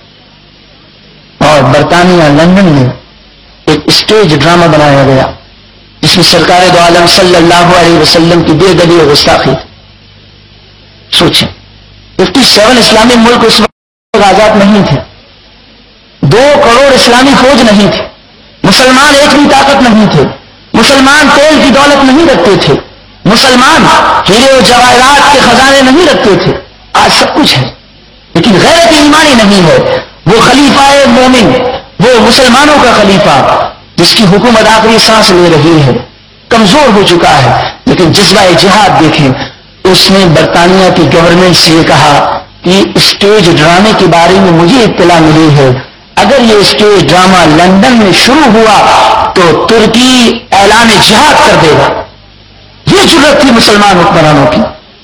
[SPEAKER 1] اور برطانیہ لندن میں ایک اسٹیج ڈرامہ بنایا گیا جس میں سرکار دو عالم صلی اللہ علیہ وسلم کی بے ادبی اور گستاخی. سوچیں 57 اسلامی ملک اس وقت آزاد نہیں تھے، 2 کروڑ اسلامی فوج نہیں تھی، مسلمان ایک بھی طاقت نہیں تھے، مسلمان تیل کی دولت نہیں رکھتے تھے، مسلمان ہیرے و جواہرات کے خزانے نہیں رکھتے تھے. آج سب کچھ ہے لیکن غیرت ایمانی نہیں ہے. وہ خلیفہ مومن، وہ مسلمانوں کا خلیفہ جس کی حکومت آخری سانس لے رہی ہے، کمزور ہو چکا ہے. لیکن جذبہ جہاد دیکھیں، اس نے برطانیہ کی گورنمنٹ سے یہ کہا کہ اسٹیج ڈرامے کے بارے میں مجھے اطلاع ملی ہے، اگر یہ اسٹیج ڈرامہ لندن میں شروع ہوا تو ترکی اعلان جہاد کر دے گا. یہ جرت تھی مسلمان حکمرانوں کی.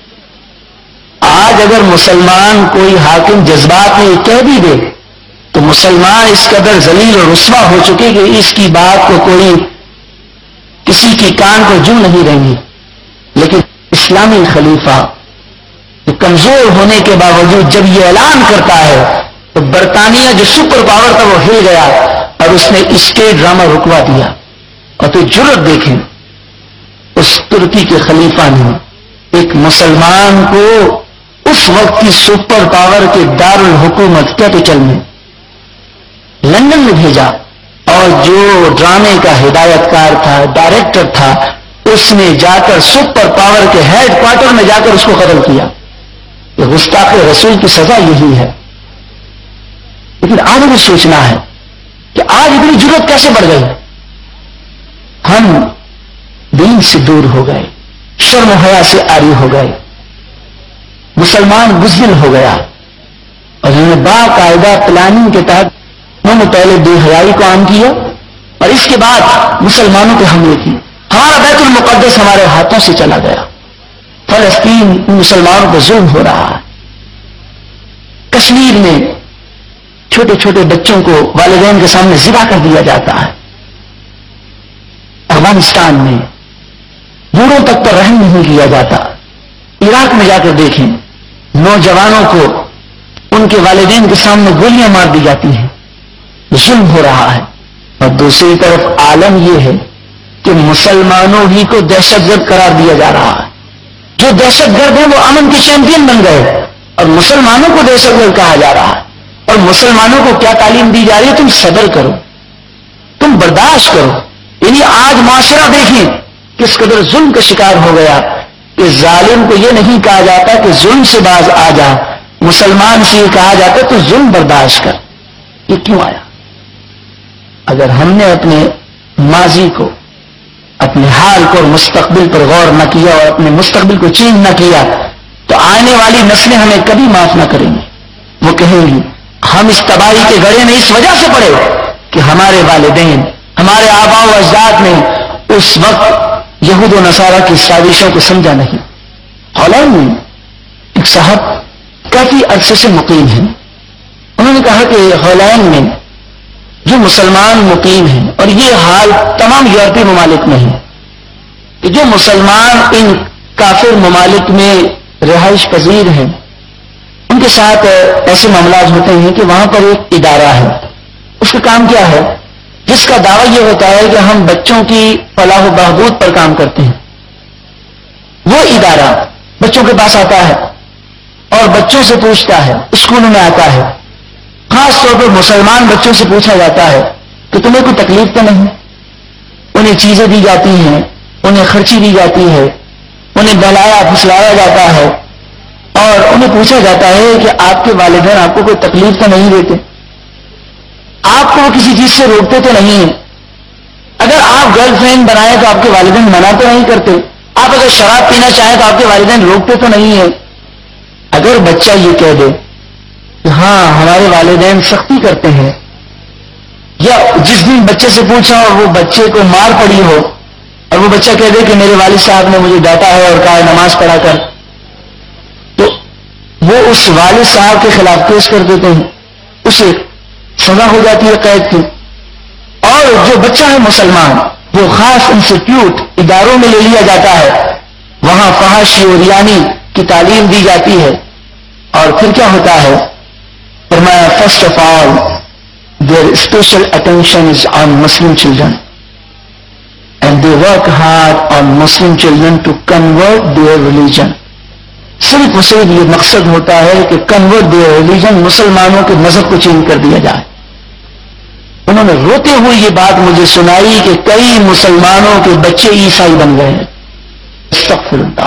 [SPEAKER 1] آج اگر مسلمان کوئی حاکم جذبات میں کہہ بھی دے تو مسلمان اس قدر ذلیل اور رسوا ہو چکے کہ اس کی بات کو کوئی کسی کی کان کو جو نہیں رہیں گی. لیکن اسلامی خلیفہ کمزور ہونے کے باوجود جب یہ اعلان کرتا ہے تو برطانیہ جو سپر پاور تھا وہ ہل گیا اور اس نے اسٹیج ڈرامہ رکوا دیا. اور پھر جرت دیکھیں، اس ترکی کے خلیفہ نے ایک مسلمان کو اس وقت کی سپر پاور کے دارالحکومت کیپٹل میں لندن میں بھیجا اور جو ڈرامے کا ہدایت کار تھا، ڈائریکٹر تھا، اس نے جا کر سپر پاور کے ہیڈ کوارٹر میں جا کر اس کو قتل کیا. یہ گستاخ رسول کی سزا یہی ہے. لیکن آج ہمیں سوچنا ہے کہ آج اتنی جرأت کیسے بڑھ گئی. ہم دین سے دور ہو گئے، شرم و حیا سے عاری ہو گئے، مسلمان بزدل ہو گیا، اور انہوں نے باقاعدہ پلاننگ کے تحت انہوں نے پہلے بے حیائی کو عام کیا اور اس کے بعد مسلمانوں پہ حملے کی. ہمارا بیت المقدس ہمارے ہاتھوں سے چلا گیا. فلسطین مسلمانوں پہ ظلم ہو رہا ہے. کشمیر میں چھوٹے چھوٹے بچوں کو والدین کے سامنے ذبح کر دیا جاتا ہے. افغانستان میں بوڑھوں تک پر رحم نہیں کیا جاتا. عراق میں جا کر دیکھیں، نوجوانوں کو ان کے والدین کے سامنے گولیاں مار دی جاتی ہیں. ظلم ہو رہا ہے. اور دوسری طرف عالم یہ ہے کہ مسلمانوں ہی کو دہشت گرد قرار دیا جا رہا ہے. جو دہشت گرد ہیں وہ امن کے چیمپئن بن گئے اور مسلمانوں کو دہشت گرد کہا جا رہا ہے. اور مسلمانوں کو کیا تعلیم دی جا رہی ہے؟ تم صبر کرو، تم برداشت کرو. یعنی آج معاشرہ دیکھیں کس قدر ظلم کا شکار ہو گیا کہ ظالم کو یہ نہیں کہا جاتا کہ ظلم سے باز آ جا، مسلمان سے یہ کہا جاتا تو ظلم برداشت کر. یہ کیوں آیا؟ اگر ہم نے اپنے ماضی کو، اپنے حال کو اور مستقبل پر غور نہ کیا اور اپنے مستقبل کو چینج نہ کیا تو آنے والی نسلیں ہمیں کبھی معاف نہ کریں گی. وہ کہیں گی ہم اس تباہی کے گڑھے میں اس وجہ سے پڑے کہ ہمارے والدین، ہمارے آباء و اجداد نے اس وقت یہود و نصارہ کی سازشوں کو سمجھا نہیں. ہالینڈ میں ایک صاحب کافی عرصے سے مقیم ہیں. انہوں نے کہا کہ ہالینڈ میں جو مسلمان مقیم ہیں، اور یہ حال تمام یورپی ممالک میں ہے، کہ جو مسلمان ان کافر ممالک میں رہائش پذیر ہیں ان کے ساتھ ایسے معاملات ہوتے ہیں کہ وہاں پر ایک ادارہ ہے. اس کا کام کیا ہے؟ جس کا دعویٰ یہ ہوتا ہے کہ ہم بچوں کی فلاح و بہبود پر کام کرتے ہیں. وہ ادارہ بچوں کے پاس آتا ہے اور بچوں سے پوچھتا ہے، اسکولوں میں آتا ہے، خاص طور پر مسلمان بچوں سے پوچھا جاتا ہے کہ تمہیں کوئی تکلیف تو نہیں. انہیں چیزیں دی جاتی ہیں، انہیں خرچی دی جاتی ہے، انہیں بہلایا پھسلایا جاتا ہے اور انہیں پوچھا جاتا ہے کہ آپ کے والدین آپ کو کوئی تکلیف تو نہیں دیتے، آپ کو وہ کسی چیز سے روکتے تو نہیں ہیں. اگر آپ گرل فرینڈ بنائیں تو آپ کے والدین منع تو نہیں کرتے، آپ اگر شراب پینا چاہیں تو آپ کے والدین روکتے تو نہیں ہیں. اگر بچہ یہ کہہ دے کہ ہاں ہمارے والدین سختی کرتے ہیں، یا جس دن بچے سے پوچھا اور وہ بچے کو مار پڑی ہو اور وہ بچہ کہہ دے کہ میرے والد صاحب نے مجھے ڈانٹا ہے اور کہا نماز پڑھا کر، تو وہ اس والد صاحب کے خلاف کیس کر دیتے ہیں، اسے سزا ہو جاتی ہے قید کی. اور جو بچہ ہے مسلمان وہ خاص انسٹیٹیوٹ اداروں میں لے لیا جاتا ہے، وہاں فحاشی اور ریانی کی تعلیم دی جاتی ہے. اور پھر کیا ہوتا ہے؟ فرمایا first of all their special attention is on Muslim children and they work hard on Muslim children to convert their religion. صرف اور صرف یہ مقصد ہوتا ہے کہ convert their religion، مسلمانوں کے مذہب کو چینج کر دیا جائے. انہوں نے روتے ہوئے یہ بات مجھے سنائی کہ کئی مسلمانوں کے بچے عیسائی بن گئے ہیں. استغفر اللہ.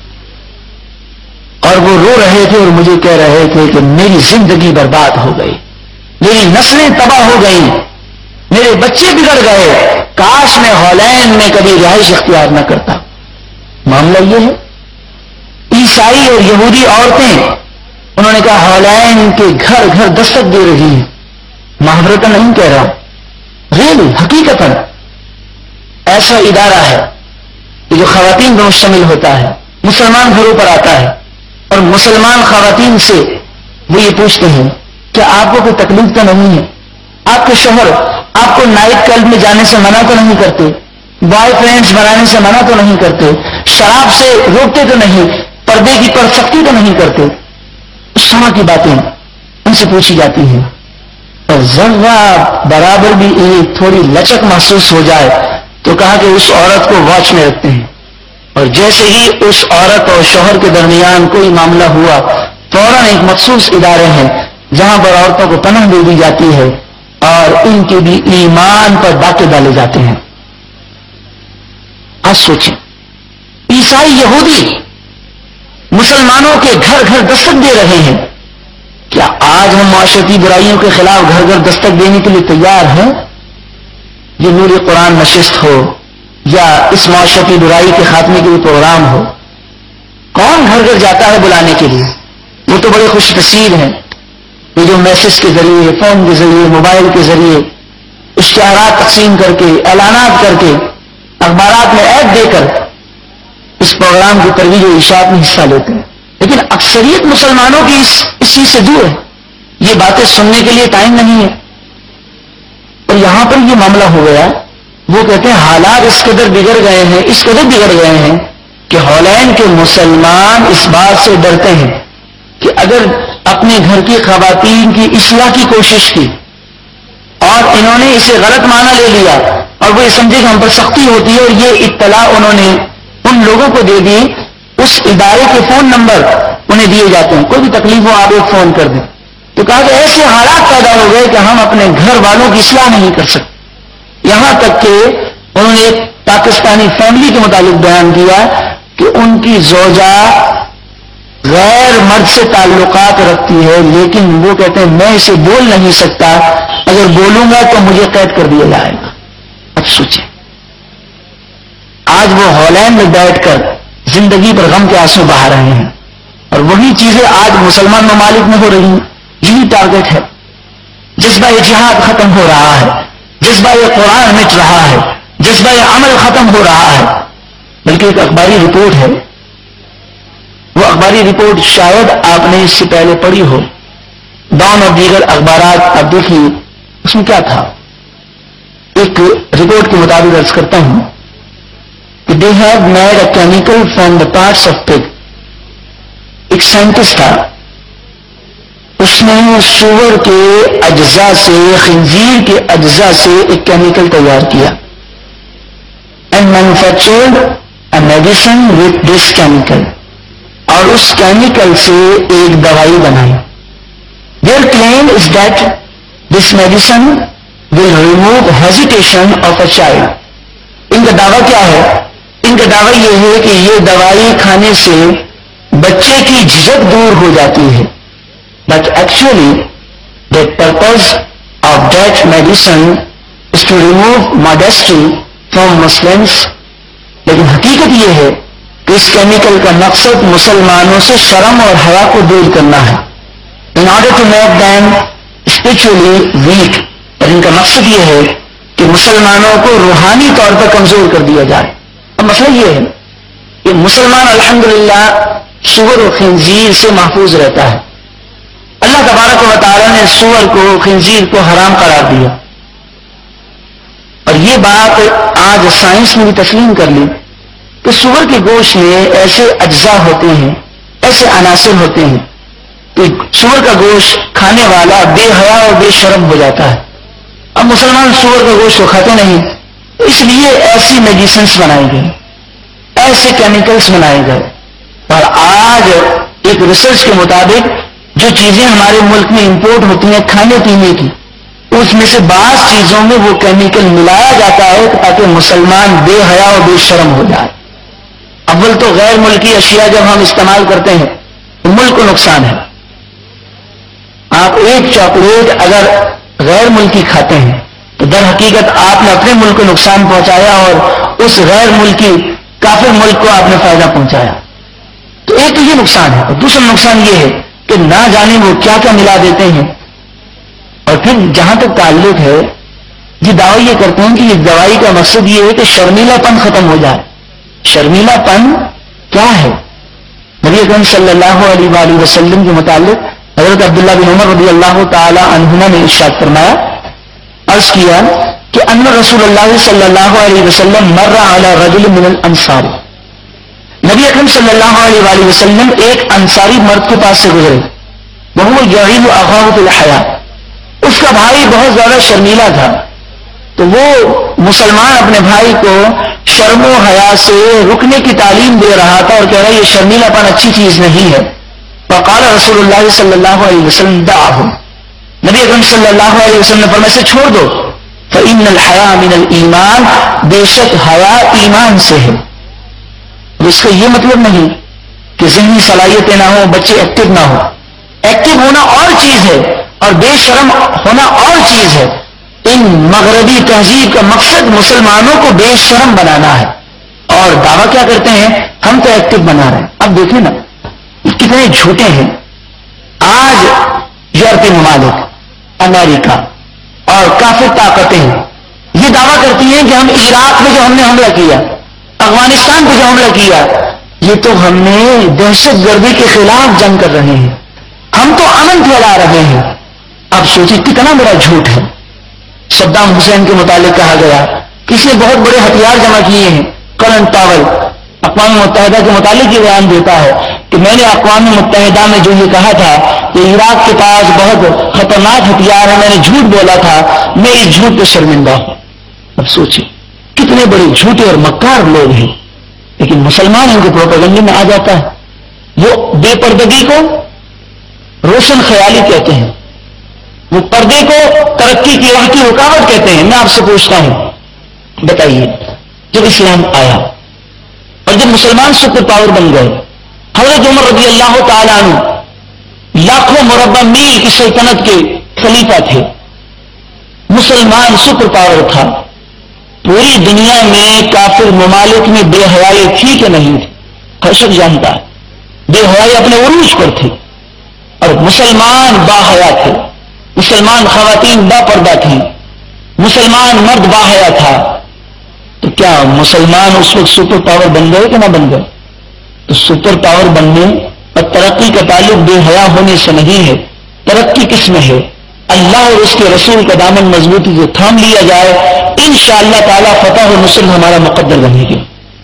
[SPEAKER 1] اور وہ رو رہے تھے اور مجھے کہہ رہے تھے کہ میری زندگی برباد ہو گئی، میری نسلیں تباہ ہو گئیں، میرے بچے بگڑ گئے، کاش میں ہالینڈ میں کبھی رہائش اختیار نہ کرتا. معاملہ یہ ہے. عیسائی اور یہودی عورتیں، انہوں نے کہا ہالینڈ کے گھر گھر دستک دے رہی ہیں. محاورتاً نہیں کہہ رہا، ریلی حقیقتاً ایسا ادارہ ہے کہ جو خواتین پر مشتمل ہوتا ہے، مسلمان گھروں پر آتا ہے اور مسلمان خواتین سے وہ یہ پوچھتے ہیں کہ آپ کو کوئی تکلیف تو نہیں ہے، آپ کے شوہر آپ کو نائٹ کلب میں جانے سے منع تو نہیں کرتے، بوائے فرینڈز بنانے سے منع تو نہیں کرتے، شراب سے روکتے تو نہیں، پردے کی پر سختی تو نہیں کرتے. اس طرح کی باتیں ان سے پوچھی جاتی ہیں. اور ذرہ برابر بھی ایک تھوڑی لچک محسوس ہو جائے تو کہا کہ اس عورت کو واچ میں رکھتے ہیں، اور جیسے ہی اس عورت اور شوہر کے درمیان کوئی معاملہ ہوا فوراً ایک مخصوص ادارے ہیں جہاں پر عورتوں کو پناہ دے دی جاتی ہے اور ان کے بھی ایمان پر ڈاکے ڈالے جاتے ہیں. آج سوچیں، عیسائی یہودی مسلمانوں کے گھر گھر دستک دے رہے ہیں. کیا آج ہم معاشرتی برائیوں کے خلاف گھر گھر دستک دینے کے لیے تیار ہیں؟ یہ نور قرآن نشست ہو یا اس معاشرتی برائی کے خاتمے کے لیے پروگرام ہو، کون گھر گھر جاتا ہے بلانے کے لیے؟ وہ تو بڑے خوش نصیب ہیں، یہ جو میسج کے ذریعے، فون کے ذریعے، موبائل کے ذریعے اشتہارات تقسیم کر کے، اعلانات کر کے، اخبارات میں ایڈ دے کر اس پروگرام کی ترویج و اشاعت میں حصہ لیتے ہیں. لیکن اکثریت مسلمانوں کی اس چیز سے دور ہے. یہ باتیں سننے کے لیے ٹائم نہیں ہے. اور یہاں پر یہ معاملہ ہو گیا، وہ کہتے ہیں حالات اس قدر بگڑ گئے ہیں، اس قدر بگڑ گئے ہیں کہ ہالینڈ کے مسلمان اس بات سے ڈرتے ہیں کہ اگر اپنے گھر کی خواتین کی اصلاح کی کوشش کی اور انہوں نے اسے غلط معنی لے لیا اور وہ یہ سمجھے کہ ہم پر سختی ہوتی ہے، اور یہ اطلاع انہوں نے ان لوگوں کو دے دی، اس ادارے کے فون نمبر انہیں دیے جاتے ہیں، کوئی بھی تکلیف ہو آپ ایک فون کر دیں. تو کہا کہ ایسے حالات پیدا ہو گئے کہ ہم اپنے گھر والوں کی اصلاح نہیں کر سکتے. یہاں تک کہ انہوں نے ایک پاکستانی فیملی کے متعلق بیان کیا کہ ان کی زوجہ غیر مرد سے تعلقات رکھتی ہے، لیکن وہ کہتے ہیں میں اسے بول نہیں سکتا، اگر بولوں گا تو مجھے قید کر دیا جائے گا. اب سوچیں، آج وہ ہالینڈ میں بیٹھ کر زندگی پر غم کے آنسو بہا رہے ہیں، اور وہی چیزیں آج مسلمان ممالک میں ہو رہی ہیں. یہی ٹارگٹ ہے. جذبہ جہاد ختم ہو رہا ہے، جذبہ قرآن مٹ رہا ہے، جذبہ عمل ختم ہو رہا ہے. بلکہ ایک اخباری رپورٹ ہے، وہ اخباری رپورٹ شاید آپ نے اس سے پہلے پڑھی ہو، ڈان اور دیگر اخبارات. اب دیکھیے اس میں کیا تھا. ایک رپورٹ کے مطابق عرض کرتا ہوں کہ they have made a chemical from the parts of pig. ایک سائنٹسٹ تھا، اس نے سور کے اجزاء سے، خنزیر کے اجزاء سے ایک کیمیکل تیار کیا and manufactured a medicine with this chemical, اور اس کیمیکل سے ایک دوائی بنائی. Their claim is that this medicine will remove hesitation of a child. ان کا دعویٰ کیا ہے؟ ان کا دعویٰ یہ ہے کہ یہ دوائی کھانے سے بچے کی جھجک دور ہو جاتی ہے. But actually the purpose of that medicine is to remove modesty from Muslims. لیکن حقیقت یہ ہے کہ اس کیمیکل کا مقصد مسلمانوں سے شرم اور حیا کو دور کرنا ہے. In order to make them spiritually weak. اور ان کا مقصد یہ ہے کہ مسلمانوں کو روحانی طور پر کمزور کر دیا جائے. اب مسئلہ یہ ہے کہ مسلمان الحمدللہ سور و خنزیر سے محفوظ رہتا ہے. اللہ تبارک و تعالیٰ نے سور کو، خنزیر کو حرام قرار دیا، اور یہ بات آج سائنس نے بھی تسلیم کر لی کہ سور کے گوشت میں ایسے اجزاء ہوتے ہیں، ایسے عناصر ہوتے ہیں کہ سور کا گوشت کھانے والا بے حیا اور بے شرم ہو جاتا ہے. اب مسلمان سور کا گوشت تو کھاتے نہیں، اس لیے ایسی میڈیسنس بنائی گئی، ایسے کیمیکلز بنائے گئے. اور آج ایک ریسرچ کے مطابق جو چیزیں ہمارے ملک میں امپورٹ ہوتی ہیں کھانے پینے کی، اس میں سے بعض چیزوں میں وہ کیمیکل ملایا جاتا ہے تاکہ مسلمان بے حیا اور بے شرم ہو جائے. اول تو غیر ملکی اشیاء جب ہم استعمال کرتے ہیں تو ملک کو نقصان ہے. آپ ایک چاکلیٹ اگر غیر ملکی کھاتے ہیں تو در حقیقت آپ نے اپنے ملک کو نقصان پہنچایا اور اس غیر ملکی کافر ملک کو آپ نے فائدہ پہنچایا. تو ایک تو یہ نقصان ہے، اور دوسرا نقصان یہ ہے کہ نہ جانے وہ کیا کیا ملا دیتے ہیں. اور پھر جہاں تک تعلق ہے، یہ دعویٰ یہ کرتے ہیں کہ یہ دوائی کا مقصد یہ ہے کہ شرمیلا پن ختم ہو جائے. شرمیلا پن کیا ہے؟ نبی اکرم صلی اللہ علیہ وآلہ وسلم کے متعلق حضرت عبداللہ بن عمر رضی اللہ تعالی عنہما نے ارشاد فرمایا، عرض کیا کہ ان رسول اللہ صلی اللہ علیہ وسلم مر علی رجل من الانصار. نبی اکرم صلی اللہ علیہ وآلہ وسلم ایک انصاری مرد کے پاس سے گزرے، وہو یعیب اخاہ فی الحیا. اس کا بھائی بہت زیادہ شرمیلا تھا، تو وہ مسلمان اپنے بھائی کو شرم و حیا سے رکنے کی تعلیم دے رہا تھا اور کہہ رہا یہ شرمیلا پن اچھی چیز نہیں ہے. فقال رسول اللہ صلی اللہ علیہ وسلم دعہ. نبی اکرم صلی اللہ علیہ وسلم نے فرمایا سے چھوڑ دو، فإن الحیاء من الایمان، بے شک حیا ایمان سے ہے۔ اس کا یہ مطلب نہیں کہ ذہنی صلاحیتیں نہ ہوں، بچے ایکٹیو نہ ہوں۔ ایکٹیو ہونا اور چیز ہے اور بے شرم ہونا اور چیز ہے۔ ان مغربی تہذیب کا مقصد مسلمانوں کو بے شرم بنانا ہے، اور دعویٰ کیا کرتے ہیں، ہم تو ایکٹیو بنا رہے ہیں۔ اب دیکھیں نا کتنے جھوٹے ہیں۔ آج یورپی ممالک، امریکہ اور کافر طاقتیں یہ دعویٰ کرتی ہیں کہ ہم عراق میں جو ہم نے حملہ کیا، افغانستان پہ جو حملہ کیا، یہ تو ہم نے دہشت گردی کے خلاف جنگ کر رہے ہیں، ہم تو امن پھیلا رہے ہیں۔ اب سوچیں کتنا بڑا جھوٹ ہے۔ صدام حسین کے متعلق کہا گیا کسی نے بہت بڑے ہتھیار جمع کیے ہیں۔ کلن پاول اقوام متحدہ کے متعلق یہ بیان دیتا ہے کہ میں نے اقوام متحدہ میں جو یہ کہا تھا کہ عراق کے پاس بہت خطرناک ہتھیار ہے، میں نے جھوٹ بولا تھا، میں اس جھوٹ پہ شرمندہ ہوں۔ اب سوچیں کتنے بڑے جھوٹے اور مکار لوگ ہیں، لیکن مسلمان ان کے پروپیگنڈے میں آ جاتا ہے۔ وہ بے پردگی کو روشن خیالی کہتے ہیں، وہ پردے کو ترقی کی راہ کی رکاوٹ کہتے ہیں۔ میں آپ سے پوچھتا ہوں، بتائیے جب اسلام آیا اور جب مسلمان سپر پاور بن گئے، حضرت عمر رضی اللہ تعالیٰ عنہ لاکھوں مربع میل کی سلطنت کے خلیفہ تھے، مسلمان سپر پاور تھا، پوری دنیا میں کافر ممالک میں بے حیائی تھی کہ نہیں تھی؟ ہر شخص جانتا ہے بے حیائی اپنے عروج پر تھی، اور مسلمان باحیا تھے، مسلمان خواتین با پردہ تھیں، مسلمان مرد باحیا تھا۔ تو کیا مسلمان اس وقت سپر پاور بن گئے کہ نہ بن گئے؟ تو سپر پاور بننے اور ترقی کا تعلق بے حیا ہونے سے نہیں ہے۔ ترقی کس میں ہے؟ اللہ اور اس کے رسول کا دامن مضبوطی سے تھام لیا جائے، انشاءاللہ تعالی فتح و نصر ہمارا مقدر بنے گی۔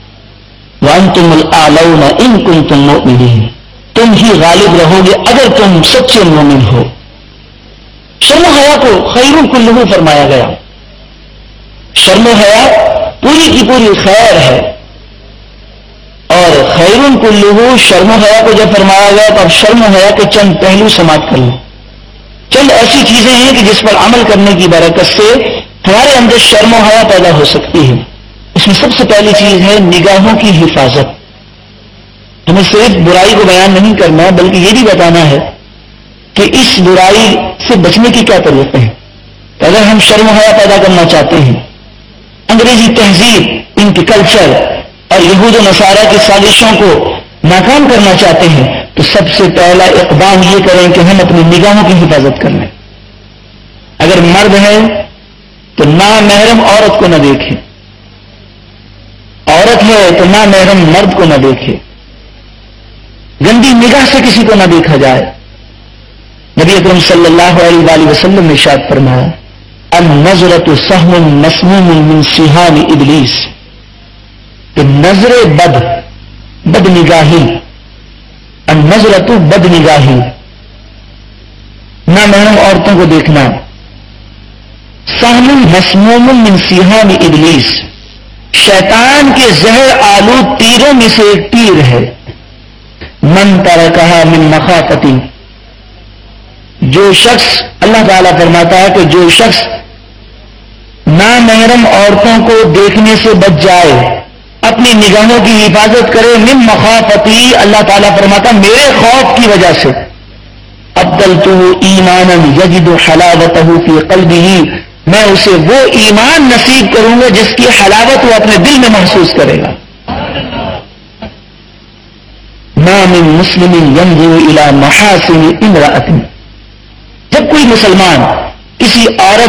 [SPEAKER 1] وانتم الاعلون ان کنتم مؤمنین، تم ہی غالب رہو گے اگر تم سچے مومن ہو۔ شرم و حیا کو خیر کلہ فرمایا گیا۔ شرم و حیا پوری کی پوری خیر ہے، اور خیر کلہ شرم و حیا کو جب فرمایا گیا تو اب شرم و حیا کے چند پہلو سماعت کر لیں۔ چند ایسی چیزیں ہیں کہ جس پر عمل کرنے کی برکت سے ہمارے اندر شرم و حیا پیدا ہو سکتی ہے۔ اس میں سب سے پہلی چیز ہے نگاہوں کی حفاظت۔ ہمیں صرف برائی کو بیان نہیں کرنا بلکہ یہ بھی بتانا ہے کہ اس برائی سے بچنے کی کیا طریقے ہیں۔ اگر ہم شرم و حیا پیدا کرنا چاہتے ہیں، انگریزی تہذیب، ان کے کلچر اور یہود و نصارہ کی سازشوں کو ناکام کرنا چاہتے ہیں، تو سب سے پہلا اقدام یہ کریں کہ ہم اپنی نگاہوں کی حفاظت کر لیں۔ اگر مرد ہے تو نامحرم عورت کو نہ دیکھے، عورت ہے تو نامحرم مرد کو نہ دیکھے، گندی نگاہ سے کسی کو نہ دیکھا جائے۔ نبی اکرم صلی اللہ علیہ وآلہ وسلم نے ارشاد فرمایا النظرۃ سہم مسموم من سہام ابلیس، کہ نظر بد نگاہی، النظرۃ بد نگاہی، نامحرم عورتوں کو دیکھنا، سہم مسموم من سہام ابلیس، شیطان کے زہر آلود تیروں میں سے ایک تیر ہے۔ من ترکہا من مخافتی، جو شخص، اللہ تعالیٰ فرماتا ہے کہ جو شخص نامحرم عورتوں کو دیکھنے سے بچ جائے، اپنی نگاہوں کی حفاظت کرے، من مخافتی، اللہ تعالیٰ فرماتا میرے خوف کی وجہ سے، ابدلتہ ایمانا یجد حلاوتہ فی قلبہ، میں اسے وہ ایمان نصیب کروں گا جس کی حلاوت وہ اپنے دل میں محسوس کرے گا۔ ما من مسلم ينظر الى محاسن امرأۃ، جب کوئی مسلمان کسی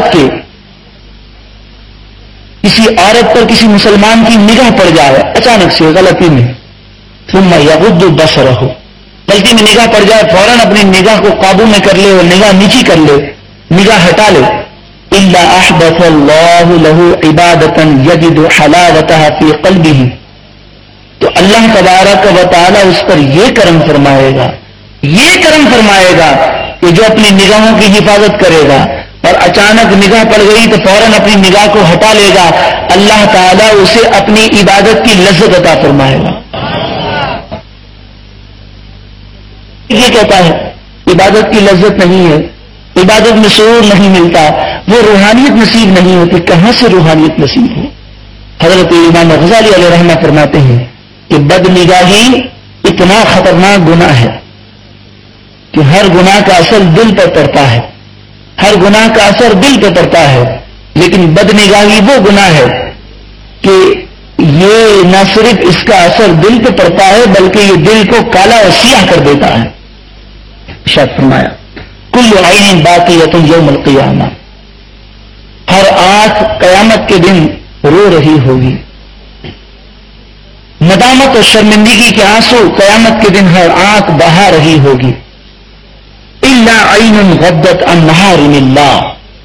[SPEAKER 1] عورت پر کسی مسلمان کی نگاہ پڑ جائے اچانک سے غلطی میں، ثم یغض بصرہ، غلطی میں نگاہ پڑ جائے فوراً اپنی نگاہ کو قابو میں کر لے اور نگاہ نیچی کر لے، نگاہ ہٹا لے، الا احدث اللہ له عبادۃ یجد حلاوتها فی قلبہ، تو اللہ تبارک و تعالی اس پر یہ کرم فرمائے گا کہ جو اپنی نگاہوں کی حفاظت کرے گا اور اچانک نگاہ پڑ گئی تو فوراً اپنی نگاہ کو ہٹا لے گا، اللہ تعالیٰ اسے اپنی عبادت کی لذت عطا فرمائے گا۔ یہ کہتا ہے عبادت کی لذت نہیں ہے، عبادت میں سرور نہیں ملتا، وہ روحانیت نصیب نہیں ہوتی، کہاں سے روحانیت نصیب ہو؟ حضرت امام غزالی علیہ رحمہ فرماتے ہیں کہ بد نگاہی اتنا خطرناک گناہ ہے کہ ہر گناہ کا اثر دل پر پڑتا ہے، ہر گناہ کا اثر دل پر پڑتا ہے، لیکن بد نگاہی وہ گناہ ہے کہ یہ نہ صرف اس کا اثر دل پہ پڑتا ہے بلکہ یہ دل کو کالا اور سیاہ کر دیتا ہے۔ ارشاد فرمایا کل عین باقیۃ یوم القیامہ، ہر آنکھ قیامت کے دن رو رہی ہوگی، ندامت اور شرمندگی کے آنسو قیامت کے دن ہر آنکھ بہا رہی ہوگی، الا عین غدت عن محارم اللہ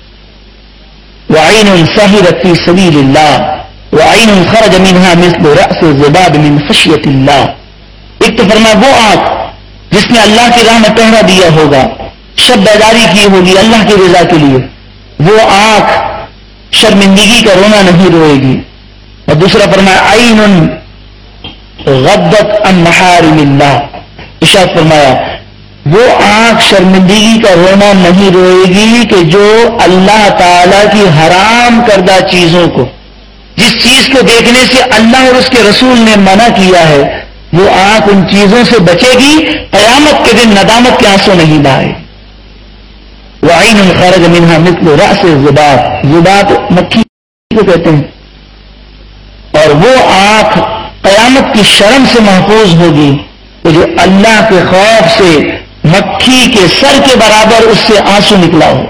[SPEAKER 1] وعین سہرت فی سبیل اللہ وعین خرج منها مثل رأس الذباب من خشیت اللہ۔ ایک تو فرمایا وہ آنکھ جس نے اللہ کی راہ میں پہرا دیا ہوگا، شب بیداری کی ہوگی اللہ کی رضا کے لیے، وہ آنکھ شرمندگی کا رونا نہیں روئے گی۔ اور دوسرا فرمایا عین غدت عن محارم اللہ، ارشاد فرمایا وہ آنکھ شرمندگی کا رونا نہیں روئے گی کہ جو اللہ تعالی کی حرام کردہ چیزوں کو، جس چیز کو دیکھنے سے اللہ اور اس کے رسول نے منع کیا ہے، وہ آنکھ ان چیزوں سے بچے گی، قیامت کے دن ندامت کے آنسو نہیں بہائے۔ وعین خرج منها مثل رأس الذباب، ذباب مکھی کو کہتے ہیں، اور وہ آنکھ قیامت کی شرم سے محفوظ ہوگی کہ جو اللہ کے خوف سے مکھی کے سر کے برابر اس سے آنسو نکلا ہو۔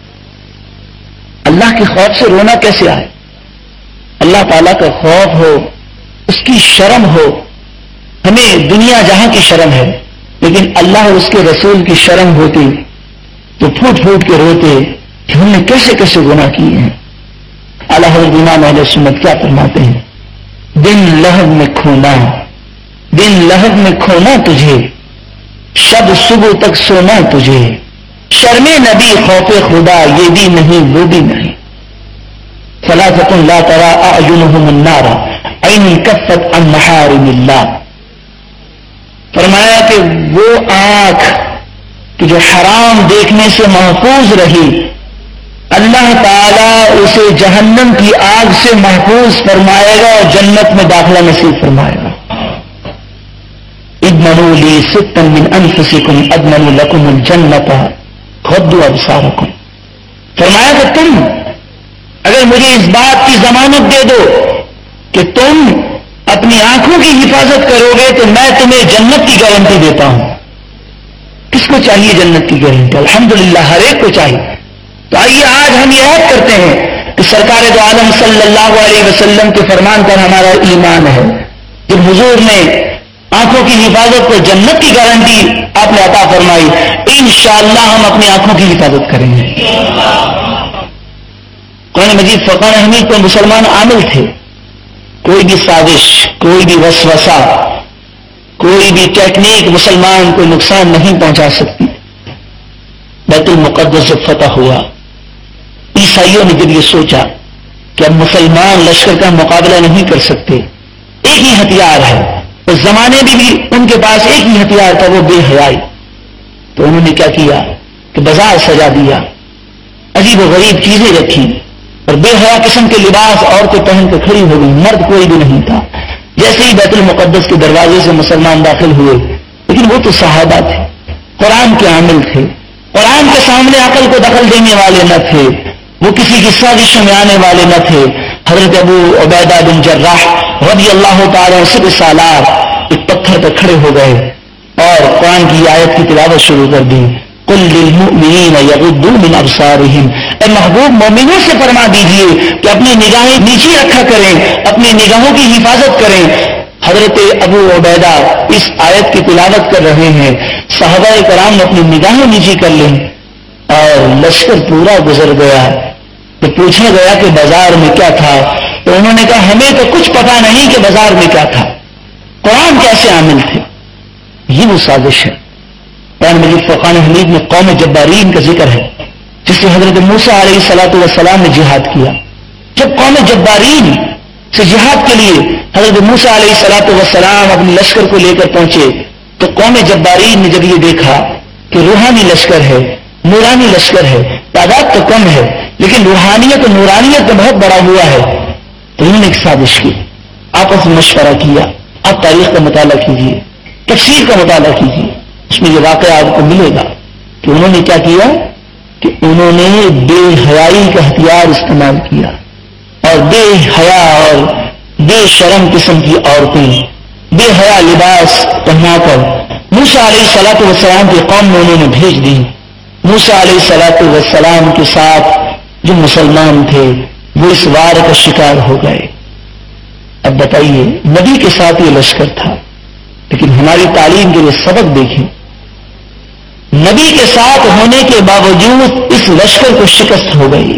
[SPEAKER 1] اللہ کے خوف سے رونا کیسے آئے؟ اللہ تعالیٰ کا خوف ہو، اس کی شرم ہو۔ ہمیں دنیا جہاں کی شرم ہے، لیکن اللہ اور اس کے رسول کی شرم ہوتی تو پھوٹ پھوٹ کے روتے کہ ہم نے کیسے کیسے گناہ کیے ہیں۔ اعلیٰ حضرت امام اہل سنت کیا فرماتے ہیں؟ دن لہب میں کھونا، دن لہب میں کھونا تجھے، شب صبح تک سونا تجھے، شرم نبی خوف خدا یہ بھی نہیں وہ بھی نہیں۔ ثلاثۃ لا ترى اعینهم النار عین کفت عن محارم اللہ۔ فرمایا کہ وہ آنکھ کہ جو حرام دیکھنے سے محفوظ رہی، اللہ تعالیٰ اسے جہنم کی آگ سے محفوظ فرمائے گا اور جنت میں داخلہ نصیب فرمائے گا۔ اضمنوا لی ستا من انفسکم اضمن لکم الجنت غضوا ابصارکم۔ فرمایا کہ تم اگر مجھے اس بات کی ضمانت دے دو کہ تم اپنی آنکھوں کی حفاظت کرو گے تو میں تمہیں جنت کی گارنٹی دیتا ہوں۔ کس کو چاہیے جنت کی گارنٹی؟ الحمدللہ ہر ایک کو چاہیے۔ تو آئیے آج ہم یہ عہد کرتے ہیں کہ سرکار دو عالم صلی اللہ علیہ وسلم کے فرمان پر ہمارا ایمان ہے۔ جب حضور نے آنکھوں کی حفاظت کو جنت کی گارنٹی آپ نے عطا فرمائی، انشاءاللہ ہم اپنی آنکھوں کی حفاظت کریں گے۔ قرآن مجید فرقان حمید پر مسلمان عامل تھے، کوئی بھی سازش، کوئی بھی وسوسہ، کوئی بھی ٹیکنیک مسلمان کو نقصان نہیں پہنچا سکتی۔ بیت المقدس جب فتح ہوا، عیسائیوں نے جب یہ سوچا کہ اب مسلمان لشکر کا مقابلہ نہیں کر سکتے، ایک ہی ہتھیار ہے، اس زمانے میں بھی ان کے پاس ایک ہی ہتھیار تھا، وہ بے حیائی۔ تو انہوں نے کیا کیا کہ بازار سجا دیا، عجیب و غریب چیزیں رکھی اور بے حیا قسم کے لباس عورتیں پہن کے کھڑی ہو گئی، مرد کوئی بھی نہیں تھا۔ جیسے ہی بیت المقدس کے دروازے سے مسلمان داخل ہوئے، لیکن وہ تو صحابہ تھے، قرآن کے عامل تھے، قرآن کے سامنے عقل کو دخل دینے والے نہ تھے، وہ کسی کی سازشوں میں آنے والے نہ تھے۔ حضرت ابو عبیدہ بن جراح رضی اللہ تعالیٰ سب سالار ایک پتھر پر کھڑے ہو گئے اور قرآن کی آیت کی تلاوت شروع کر دی۔ قل للمؤمنین یغضوا من ابصارہم، اے محبوب مومنوں سے فرما دیجئے کہ اپنی نگاہیں نیچے رکھا کریں، اپنی نگاہوں کی حفاظت کریں۔ حضرت ابو عبیدہ اس آیت کی تلاوت کر رہے ہیں، صحابہ کرام نے اپنی نگاہیں نیچی کر لیں اور لشکر پورا گزر گیا۔ تو پوچھا گیا کہ بازار میں کیا تھا، تو انہوں نے کہا ہمیں تو کچھ پتا نہیں کہ بازار میں کیا تھا، قرآن کیسے عامل تھے۔ یہ وہ سازش ہے۔ قرآن مجید فرقان حمید میں قوم جبارین کا ذکر ہے، جس سے حضرت موسیٰ علیہ الصلوۃ والسلام نے جہاد کیا۔ جب قوم جبارین سے جہاد کے لیے حضرت موسیٰ علیہ الصلوۃ والسلام اپنے لشکر کو لے کر پہنچے، تو قوم جبارین نے جب یہ دیکھا کہ روحانی لشکر ہے، نورانی لشکر ہے، تعداد تو کم ہے لیکن روحانیت اور نورانیت تو بہت بڑا ہوا ہے. تو انہوں نے ایک سازش کی، آپس میں مشورہ کیا. آپ تاریخ کا مطالعہ کیجیے، تفسیر کا مطالعہ کیجیے، اس میں یہ واقعہ آپ کو ملے گا کہ انہوں نے کیا کیا کہ انہوں نے بے حیائی کا ہتھیار استعمال کیا اور بے حیا اور بے شرم قسم کی عورتیں بے حیا لباس پہنا کر موسیٰ علیہ الصلوۃ والسلام کی قوم میں انہوں نے بھیج دی. موسیٰ علیہ الصلوۃ والسلام کے ساتھ جو مسلمان تھے وہ اس وار کا شکار ہو گئے. اب بتائیے، نبی کے ساتھ یہ لشکر تھا لیکن ہماری تعلیم کے لیے سبق دیکھیں، نبی کے ساتھ ہونے کے باوجود اس لشکر کو شکست ہو گئی.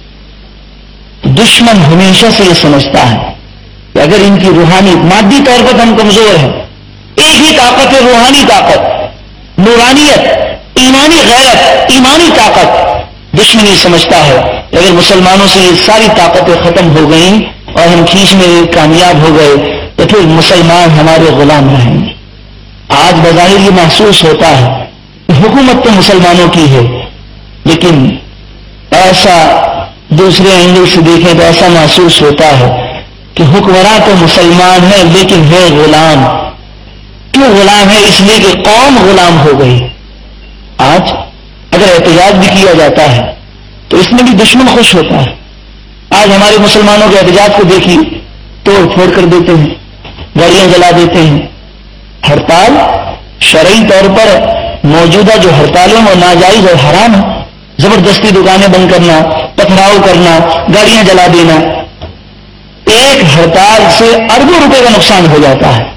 [SPEAKER 1] دشمن ہمیشہ سے یہ سمجھتا ہے کہ اگر ان کی روحانی مادی طور پر ہم کمزور ہیں، ایک ہی طاقت ہے، روحانی طاقت، نورانیت، ایمانی غیرت، ایمانی طاقت. دشمن یہ سمجھتا ہے کہ اگر مسلمانوں سے یہ ساری طاقتیں ختم ہو گئیں اور ہم کھینچ میں کامیاب ہو گئے تو پھر مسلمان ہمارے غلام رہیں گے. آج بظاہر یہ محسوس ہوتا ہے کہ حکومت تو مسلمانوں کی ہے لیکن ایسا دوسرے اینگل سے دیکھیں تو ایسا محسوس ہوتا ہے کہ حکمراں تو مسلمان ہے لیکن ہے غلام. کیوں غلام ہے؟ اس لیے کہ قوم غلام ہو گئی. آج اگر احتجاج بھی کیا جاتا ہے تو اس میں بھی دشمن خوش ہوتا ہے. آج ہمارے مسلمانوں کے احتجاج کو دیکھیے، توڑ پھوڑ کر دیتے ہیں، گاڑیاں جلا دیتے ہیں. ہڑتال شرعی طور پر موجودہ جو ہڑتالیں وہ ناجائز اور حرام ہے. زبردستی دکانیں بند کرنا، پتھراؤ کرنا، گاڑیاں جلا دینا، ایک ہڑتال سے اربوں روپے کا نقصان ہو جاتا ہے.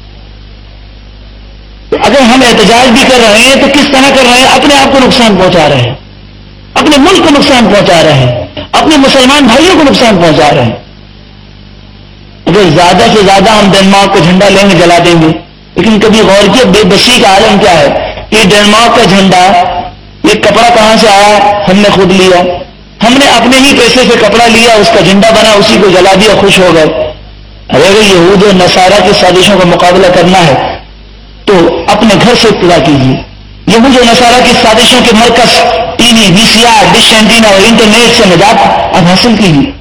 [SPEAKER 1] اگر ہم احتجاج بھی کر رہے ہیں تو کس طرح کر رہے ہیں؟ اپنے آپ کو نقصان پہنچا رہے ہیں، اپنے ملک کو نقصان پہنچا رہے ہیں، اپنے مسلمان بھائیوں کو نقصان پہنچا رہے ہیں. اگر زیادہ سے زیادہ ہم ڈنمارک کا جھنڈا لیں گے جلا دیں گے، لیکن کبھی غور کیا بے بسی کا عالم کیا ہے؟ یہ ڈنمارک کا جھنڈا، یہ کپڑا کہاں سے آیا؟ ہم نے خود لیا، ہم نے اپنے ہی پیسے سے کپڑا لیا، اس کا جھنڈا بنا، اسی کو جلا دیا، خوش ہو گئے. اگر یہود و نصارہ کی سازشوں کا مقابلہ کرنا ہے تو اپنے گھر سے ابتدا کیجیے. یہود و نصارہ کی سازشوں کے مرکز T V, V C R, dish antenna اور انٹرنیٹ سے نجات اب حاصل کیجیے.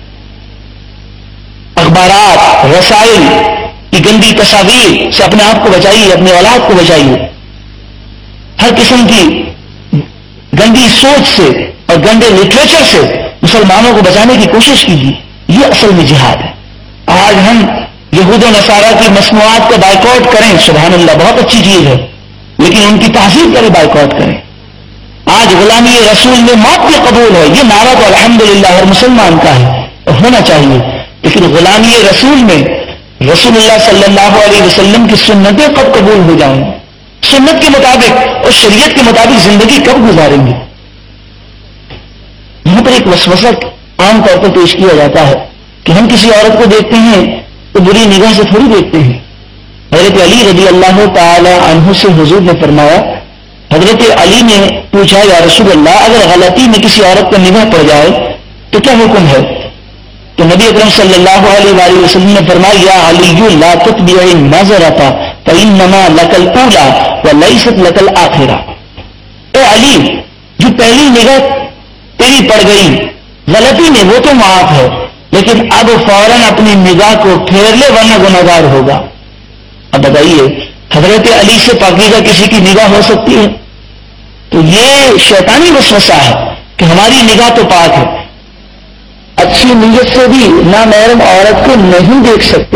[SPEAKER 1] اخبارات، رسائل کی گندی تصاویر سے اپنے آپ کو بچائیے، اپنے اولاد کو بچائیے. ہر قسم کی گندی سوچ سے اور گندے لٹریچر سے مسلمانوں کو بچانے کی کوشش کیجیے. یہ اصل میں جہاد ہے. آج ہم یہود و نصارہ کی مصنوعات کو بائیکاٹ کریں، سبحان اللہ، بہت اچھی چیز ہے، لیکن ان کی تحذیر کریں، بائیکاٹ کریں. آج غلامی رسول میں موت بھی قبول ہے، یہ نعرہ تو الحمدللہ ہر مسلمان کا ہے اور ہونا چاہیے، لیکن غلامی رسول میں رسول اللہ صلی اللہ علیہ وسلم کی سنتیں کب قبول ہو جائیں گی؟ سنت کے مطابق اور شریعت کے مطابق زندگی کب گزاریں گے؟ یہاں پر ایک وسوسہ عام طور پر پیش کیا جاتا ہے کہ ہم کسی عورت کو دیکھتے ہیں تو بری نگاہ سے تھوڑی دیکھتے ہیں. حضرت علی رضی اللہ تعالی عنہ سے حضور نے فرمایا، حضرت علی نے پوچھا یا رسول اللہ اگر غلطی میں کسی عورت پر نگاہ پڑ جائے تو کیا حکم ہے؟ تو نبی اکرم صلی اللہ علیہ وآلہ وسلم نے فرمایا یا علی لا تتبع النظرۃ فانما لک الاولی ولیست لک الاخرہ. اے علی، جو پہلی نگاہ تیری پڑ گئی غلطی میں وہ تو معاف ہے، لیکن اب فوراً اپنی نگاہ کو پھیر لے ورنہ گنہگار ہوگا. اب بتائیے، حضرت علی سے پاکیزہ کسی کی نگاہ ہو سکتی ہے؟ تو یہ شیطانی وسوسہ ہے کہ ہماری نگاہ تو پاک ہے، اچھی نیت سے بھی نامحرم عورت کو نہیں دیکھ سکتے.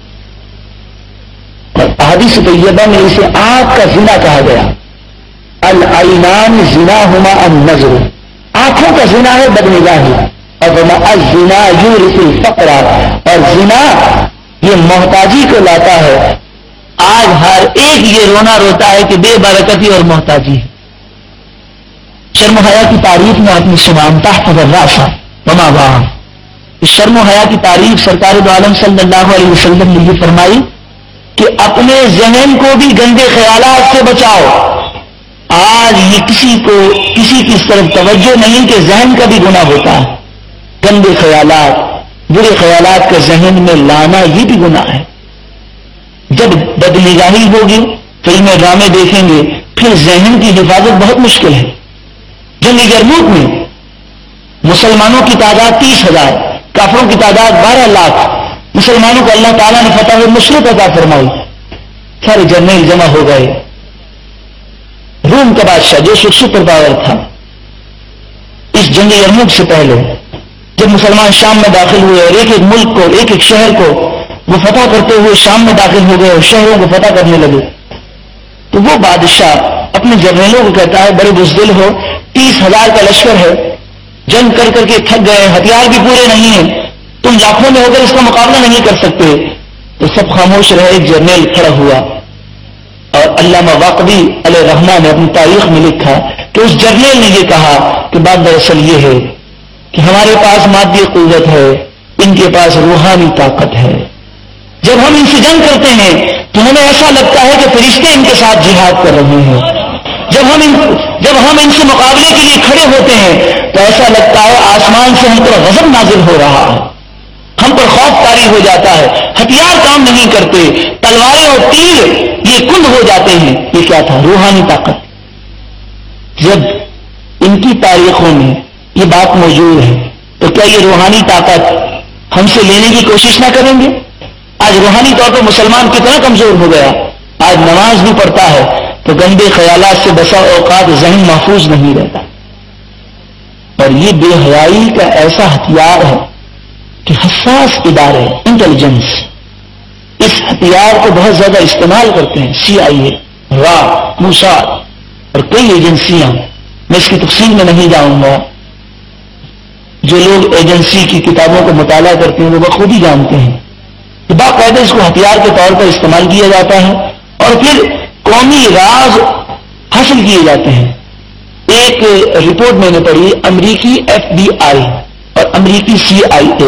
[SPEAKER 1] اور احادیث طیبہ میں اسے آنکھ کا زنا کہا گیا. العینان زناہما النظر، آنکھوں کا زنا ہے بدنگاہی. اور الزنا یورث الفقر، اور زنا یہ محتاجی کو لاتا ہے. آج ہر ایک یہ رونا روتا ہے کہ بے برکتی اور محتاجی ہے. شرم و حیا کی تعریف میں اپنی سنام تحفظ الراس وما باع. شرم و حیا کی تعریف سرکار دو عالم صلی اللہ علیہ وسلم نے یہ فرمائی کہ اپنے ذہن کو بھی گندے خیالات سے بچاؤ. آج یہ کسی کی اس طرف توجہ نہیں کہ ذہن کا بھی گناہ ہوتا ہے. گندے خیالات، برے خیالات کا ذہن میں لانا یہ بھی گناہ ہے. جب بدنگاہی ہوگی، فلمیں ڈرامے دیکھیں گے، پھر ذہن کی حفاظت بہت مشکل ہے. جنگ یرموک میں مسلمانوں کی تعداد 30,000، کافروں کی تعداد 12 لاکھ، مسلمانوں کو اللہ تعالیٰ نے فتح و نصرت عطا فرمائی، سارے جرنیل جمع ہو گئے۔ روم کا بادشاہ جو سپر پاور تھا، اس جنگ یرموک سے پہلے جب مسلمان شام میں داخل ہوئے اور ایک ایک ملک کو، ایک ایک شہر کو وہ فتح کرتے ہوئے شام میں داخل ہو گئے اور شہروں کو فتح کرنے لگے، تو وہ بادشاہ اپنے جرنیلوں کو کہتا ہے بڑے بزدل ہو، 30,000 کا لشکر ہے، جنگ کر کر کے تھک گئے، ہتھیار بھی پورے نہیں ہیں، تم لاکھوں میں ہو کر اس کا مقابلہ نہیں کر سکتے۔ تو سب خاموش رہے۔ ایک جرنیل کھڑا ہوا اور علامہ واقعی علیہ رحمہ نے اپنی تاریخ میں لکھا کہ اس جرنیل نے یہ کہا کہ بات دراصل یہ ہے کہ ہمارے پاس مادی قوت ہے، ان کے پاس روحانی طاقت ہے۔ جب ہم ان سے جنگ کرتے ہیں تو ہمیں ایسا لگتا ہے کہ فرشتے ان کے ساتھ جہاد کر رہے ہیں۔ جب ہم ان سے مقابلے کے لیے کھڑے ہوتے ہیں تو ایسا لگتا ہے آسمان سے ہم پر غضب نازل ہو رہا ہے، ہم پر خوف طاری ہو جاتا ہے، ہتھیار کام نہیں کرتے، تلواریں اور تیر یہ کند ہو جاتے ہیں۔ یہ کیا تھا؟ روحانی طاقت۔ جب ان کی تاریخوں میں یہ بات موجود ہے تو کیا یہ روحانی طاقت ہم سے لینے کی کوشش نہ کریں گے؟ آج روحانی طور پر مسلمان کتنا کمزور ہو گیا، آج نماز بھی پڑھتا ہے تو گندے خیالات سے بسا اوقات ذہن محفوظ نہیں رہتا۔ اور یہ بے حیائی کا ایسا ہتھیار ہے کہ حساس ادارے انٹیلیجنس اس ہتھیار کو بہت زیادہ استعمال کرتے ہیں، CIA، را، موساد اور کئی ایجنسیاں، میں اس کی تفصیل میں نہیں جاؤں گا۔ جو لوگ ایجنسی کی کتابوں کو مطالعہ کرتے ہیں وہ بخود ہی جانتے ہیں کہ باقاعدہ اس کو ہتھیار کے طور پر استعمال کیا جاتا ہے اور پھر قومی راز حاصل کیے جاتے ہیں۔ ایک رپورٹ میں نے پڑھی، امریکی FBI اور امریکی CIA،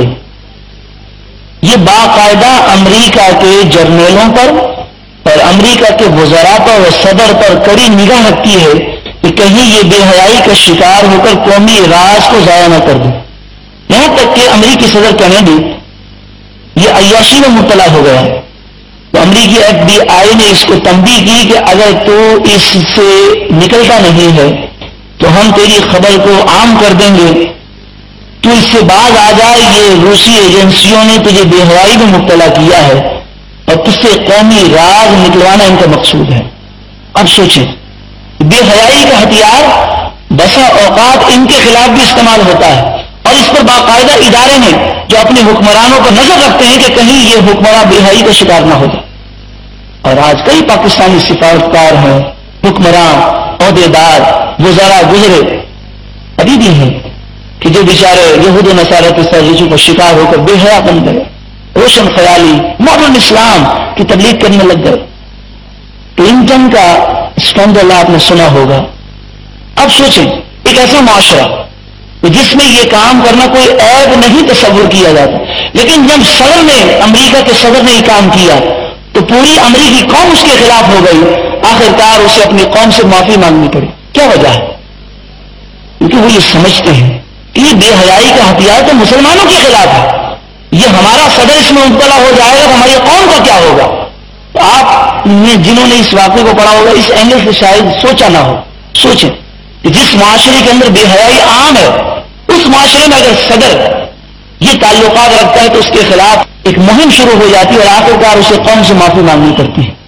[SPEAKER 1] یہ باقاعدہ امریکہ کے جرنیلوں پر اور امریکہ کے وزراء پر اور صدر پر کڑی نگاہ رکھتی ہے کہ کہیں یہ بے حیائی کا شکار ہو کر قومی راز کو ضائع نہ کر دیں۔ یہاں تک کہ امریکی صدر کینیڈی یہ عیاشی میں مبتلا ہو گیا تو امریکی FBI نے اس کو تنبیہ کی کہ اگر تو اس سے نکلتا نہیں ہے تو ہم تیری خبر کو عام کر دیں گے، تو اس سے باز آ جائے، یہ روسی ایجنسیوں نے تجھے بے حیائی میں مبتلا کیا ہے اور تجھ سے قومی راز نکلوانا ان کا مقصود ہے۔ اب سوچیں، بے حیائی کا ہتھیار بسا اوقات ان کے خلاف بھی استعمال ہوتا ہے اور اس پر باقاعدہ ادارے ہیں جو اپنے حکمرانوں پر نظر رکھتے ہیں کہ کہیں یہ حکمراں بے حیائی کا شکار نہ ہو جائے۔ اور آج کئی پاکستانی سفارتکار ہیں، حکمراں، عہدیدار، وزراء گزرے ابھی بھی ہیں کہ جو بیچارے یہود و نصارہ کی سازشوں کا شکار ہو کر بے حیا بن گئے، روشن خیالی ماڈرن اسلام کی تبلیغ کرنے لگ گئے۔ کلنٹن کا اسکینڈل آپ نے سنا ہوگا۔ اب سوچیں، ایک ایسا معاشرہ جس میں یہ کام کرنا کوئی عیب نہیں تصور کیا جاتا، لیکن جب صدر نے، امریکہ کے صدر نے یہ کام کیا تو پوری امریکی قوم اس کے خلاف ہو گئی، آخرکار اسے اپنی قوم سے معافی مانگنی پڑی۔ کیا وجہ ہے؟ کیونکہ وہ یہ سمجھتے ہیں کہ یہ بے حیائی کا ہتھیار تو مسلمانوں کے خلاف ہے، یہ ہمارا صدر اس میں مبتلا ہو جائے گا تو ہماری قوم کا کیا ہوگا؟ تو آپ نے جنہوں نے اس واقعے کو پڑھا ہوگا اس اینگل سے شاید سوچا نہ ہو۔ سوچیں کہ جس معاشرے کے اندر بے حیائی عام ہے، اس معاشرے میں اگر صدر یہ تعلقات رکھتا ہے تو اس کے خلاف ایک مہم شروع ہو جاتی ہے اور آخرکار اسے قوم سے معافی مانگنی پڑتی ہے۔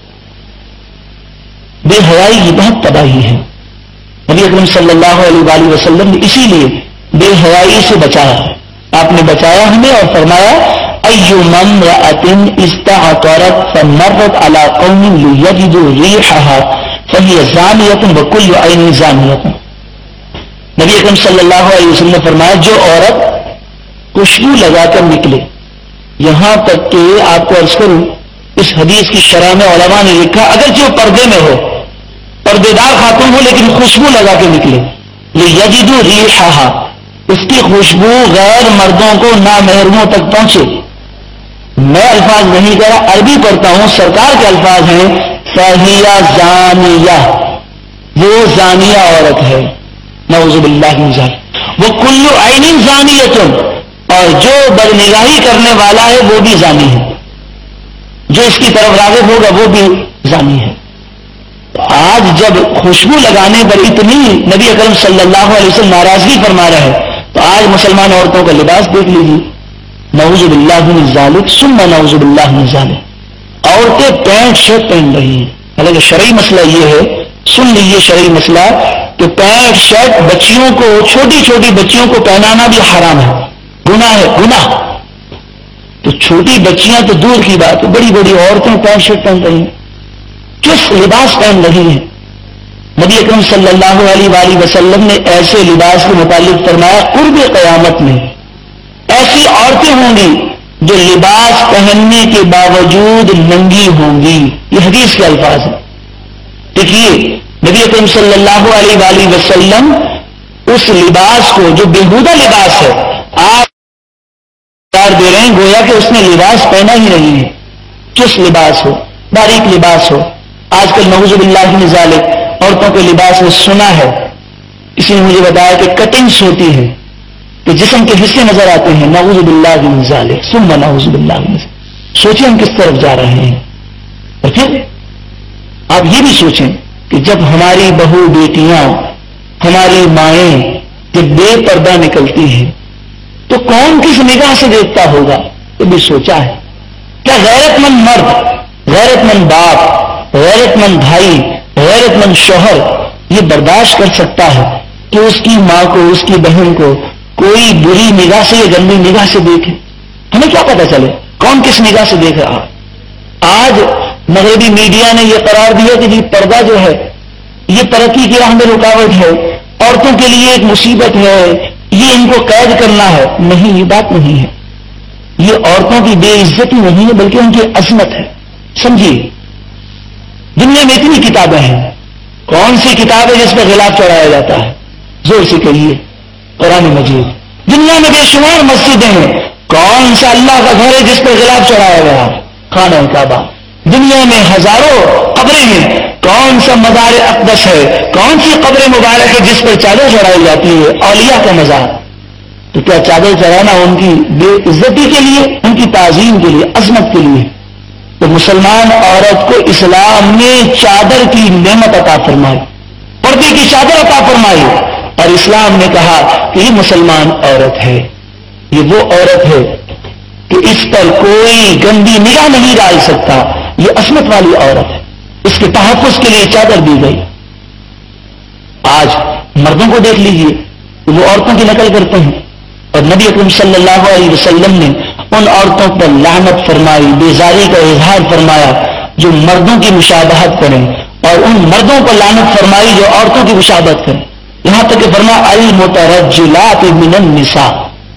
[SPEAKER 1] بے حیائی کی بہت تباہی ہے۔ نبی اکرم صلی اللہ علیہ وآلہ وسلم نے اسی لیے بے حیائی سے بچایا، آپ نے بچایا ہمیں اور فرمایا ایما امرأۃ استعطرت فمرت علی قوم لیجدوا ریحها فہی زانیۃ وکل عین زانیۃ۔ نبی اکرم صلی اللہ علیہ وسلم نے فرمایا جو عورت خوشبو لگا کر نکلے، یہاں تک کہ آپ کو عرض کروں اس حدیث کی شرح میں علماء نے لکھا اگرچہ وہ پردے میں ہو، پردے دار خاتون ہو، لیکن خوشبو لگا کے نکلے، لیجدوا ریحها، اس کی خوشبو غیر مردوں کو نامحرموں تک پہنچے۔ میں الفاظ نہیں کہہ رہا، عربی پڑھتا ہوں، سرکار کے الفاظ ہیں فہی زانیہ، وہ زانیہ عورت ہے، نعوذ باللہ من ذلک، وہ کل عین زانیۃ، اور جو بدنگاہی کرنے والا ہے وہ بھی زانی ہے، جو اس کی طرف راغب ہوگا وہ بھی زانی ہے۔ آج جب خوشبو لگانے پر اتنی نبی اکرم صلی اللہ علیہ وسلم ناراضگی فرما رہے ہیں، تو آج مسلمان عورتوں کا لباس دیکھ لیجیے، نعوذ باللہ من ذالک ثم نعوذ باللہ من ذالک، عورتیں پینٹ شرٹ پہن رہی ہیں، حالانکہ شرعی مسئلہ یہ ہے، سن لیجیے شرعی مسئلہ، کہ پینٹ شرٹ بچیوں کو، چھوٹی چھوٹی بچیوں کو پہنانا بھی حرام ہے، گناہ ہے، گناہ۔ تو چھوٹی بچیاں تو دور کی بات ہے، بڑی بڑی عورتیں پینٹ شرٹ پہن رہی ہیں، کس لباس پہن رہی ہیں؟ نبی اکرم صلی اللہ علیہ وآلہ وسلم نے ایسے لباس کے متعلق فرمایا، قرب قیامت میں ایسی عورتیں ہوں گی جو لباس پہننے کے باوجود ننگی ہوں گی، یہ حدیث کے الفاظ ہیں۔ دیکھیے نبی اکرم صلی اللہ علیہ وآلہ وسلم اس لباس کو، جو بےہودہ لباس ہے، آپ دے رہے ہیں گویا کہ اس نے لباس پہنا ہی نہیں ہے، کس لباس ہو، باریک لباس ہو۔ آج کل نعوذ باللہ من ذالک عورتوں کے لباس میں سنا ہے، کسی نے مجھے بتایا کہ کٹنگس ہوتی ہے، کہ جسم کے حصے نظر آتے ہیں، نعوذ باللہ من ذالک ثم نعوذ باللہ من ذالک۔ سوچیں ہم کس طرف جا رہے ہیں۔ اور پھر آپ یہ بھی سوچیں کہ جب ہماری بہو بیٹیاں، ہماری مائیں جب بے پردہ نکلتی ہیں تو کون کس نگاہ سے دیکھتا ہوگا؟ یہ بھی سوچا ہے؟ کیا غیرت مند مرد، غیرت مند باپ، غیرت مند بھائی، غیرت مند شوہر یہ برداشت کر سکتا ہے کہ اس کی ماں کو، اس کی بہن کو کوئی بری نگاہ سے یا گندی نگاہ سے دیکھے؟ ہمیں کیا پتا چلے کون کس نگاہ سے دیکھ رہا؟ آج مغربی میڈیا نے یہ قرار دیا کہ جی پردہ جو ہے یہ ترقی کی راہ میں رکاوٹ ہے، عورتوں کے لیے ایک مصیبت ہے، یہ ان کو قید کرنا ہے۔ نہیں، یہ بات نہیں ہے، یہ عورتوں کی بے عزتی نہیں ہے بلکہ ان کی عظمت ہے۔ سمجھیے، دنیا میں اتنی کتابیں ہیں، کون سی کتاب ہے جس پر غلاف چڑھایا جاتا ہے؟ زور سے کہیے، قرآن مجید۔ دنیا میں بے شمار مسجدیں ہیں، کون سا اللہ کا گھر ہے جس پر غلاف چڑھایا گیا؟ خانہ کعبہ۔ دنیا میں ہزاروں قبریں ہیں، کون سا مزار اقدس ہے، کون سی قبر مبارک ہے جس پر چادر چڑھائی جاتی ہے؟ اولیاء کا مزار۔ تو کیا چادر چڑھانا ان کی بے عزتی کے لیے، ان کی تعظیم کے لیے، عظمت کے لیے؟ تو مسلمان عورت کو اسلام نے چادر کی نعمت عطا فرمائی، پردے کی چادر عطا فرمائی، اور اسلام نے کہا کہ یہ مسلمان عورت ہے، یہ وہ عورت ہے کہ اس پر کوئی گندی نگاہ نہیں ڈال سکتا، یہ عصمت والی عورت ہے، اس کے تحفظ کے لیے چادر دی گئی۔ آج مردوں کو دیکھ لیجئے، وہ عورتوں کی نقل کرتے ہیں، اور نبی اکرم صلی اللہ علیہ وسلم نے ان عورتوں پر لعنت فرمائی، بیزاری کا اظہار فرمایا جو مردوں کی مشابہت کریں، اور ان مردوں پر لعنت فرمائی جو عورتوں کی مشابہت کریں، یہاں تک کہ فرمایا المترجلات من النساء،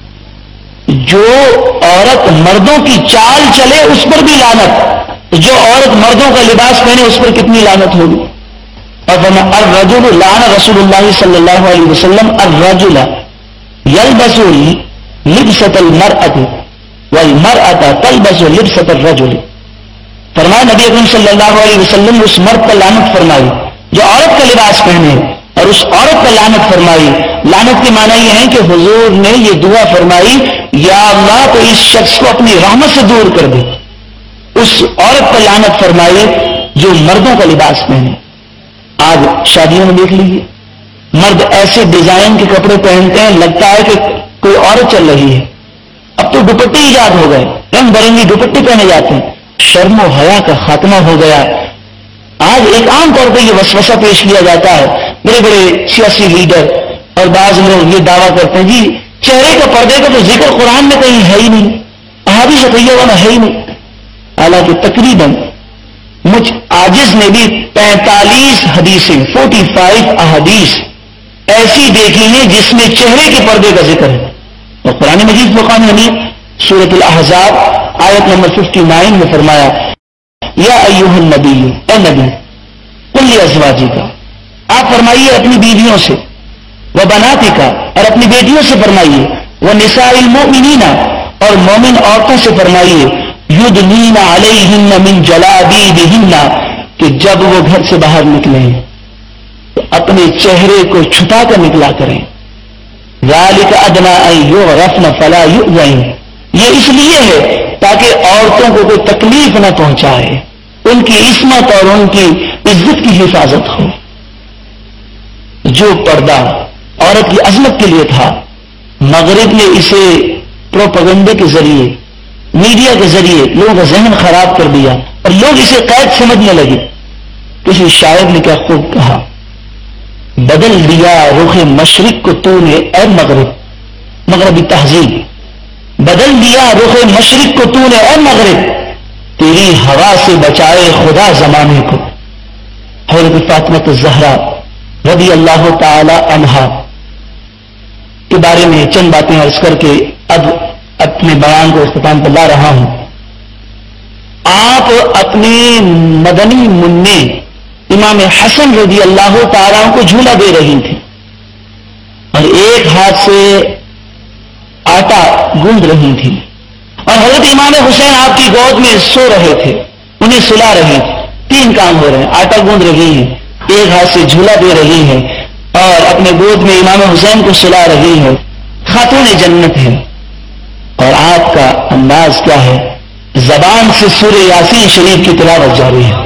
[SPEAKER 1] جو عورت مردوں کی چال چلے اس پر بھی لعنت، جو عورت مردوں کا لباس پہنے اس پر کتنی لعنت ہوگی۔ اور فرمایا الرجل لعن رسول اللہ صلی اللہ علیہ وسلم الرجل یلبس لبسۃ المرأة والمرأة تلبس لبسۃ الرجل، فرمایا نبی اکرم صلی اللہ علیہ وسلم نے اس مرد پر لعنت فرمائی جو عورت کا لباس پہنے، اور اس عورت پر لعنت فرمائی۔ لعنت کے معنی یہ ہے کہ حضور نے یہ دعا فرمائی، یا اللہ تو اس شخص کو اپنی رحمت سے دور کر دے۔ اس عورت پر لعنت فرمائی جو مردوں کا لباس پہنے۔ آج شادیوں میں دیکھ لیجیے، مرد ایسے ڈیزائن کے کپڑے پہنتے ہیں لگتا ہے کہ کوئی عورت چل رہی ہے۔ اب تو دوپٹے ایجاد ہو گئے، رنگ برنگی دوپٹے پہنے جاتے ہیں، شرم و حیا کا خاتمہ ہو گیا۔ آج ایک عام طور پہ یہ وسوسہ پیش کیا جاتا ہے، بڑے بڑے سیاسی لیڈر اور بعض لوگ یہ دعویٰ کرتے ہیں جی چہرے کا پردے کا تو ذکر قرآن میں کہیں ہے ہی نہیں، احادیث صحیحہ والا ہے ہی نہیں۔ حالانکہ تقریباً مجھ عاجز نے بھی 45 حدیثیں 45 احادیث ایسی دیکھی ہیں جس میں چہرے کے پردے کا ذکر ہے، اور قرآن مجید فرقان حمید سورۃ الاحزاب آیت نمبر 59 میں فرمایا یا ایھا النبی، اے نبی، قل لازواجک، آپ فرمائیے اپنی بیویوں سے، وبناتک، اور اپنی بیٹیوں سے فرمائیے، ونساء المؤمنین، اور مومن عورتوں سے فرمائیے، یدنین علیہن من جلابیبہن، کہ جب وہ گھر سے باہر نکلیں تو اپنے چہرے کو چھپا کر نکلا کریں۔ ذالک ادنی ان یعرفن فلا یؤذین، یہ اس لیے ہے تاکہ عورتوں کو کوئی تکلیف نہ پہنچائے، ان کی عصمت اور ان کی عزت کی حفاظت ہو. جو پردہ عورت کی عظمت کے لیے تھا، مغرب نے اسے پروپیگنڈے کے ذریعے، میڈیا کے ذریعے لوگوں کا ذہن خراب کر دیا اور لوگ اسے قید سمجھنے لگے. کسی شاعر نے کیا خوب کہا، بدل دیا رخ مشرق کو تو نے اے مغرب، مغربی تہذیب، بدل دیا رخ مشرق کو تو نے اے مغرب، تیری ہوا سے بچائے خدا زمانے کو. حضرت فاطمہ الزہرا رضی اللہ تعالی عنہا کے بارے میں چند باتیں عرض کر کے اب اپنے بیان کو اختتام پر لا رہا ہوں. آپ اپنے مدنی منع امام حسن رضی اللہ تعالیٰ کو جھولا دے رہی تھی اور ایک ہاتھ سے آٹا گوندھ رہی تھی، اور حضرت امام حسین آپ کی گود میں سو رہے تھے، انہیں سلا رہی تھی. تین کام ہو رہے ہیں، آٹا گوندھ رہی ہیں، ایک ہاتھ سے جھولا دے رہی ہے اور اپنے گود میں امام حسین کو سلا رہی ہے. خاتون جنت ہے. اور آپ کا انداز کیا ہے، زبان سے سورہ یاسین شریف کی تلاوت جاری ہے.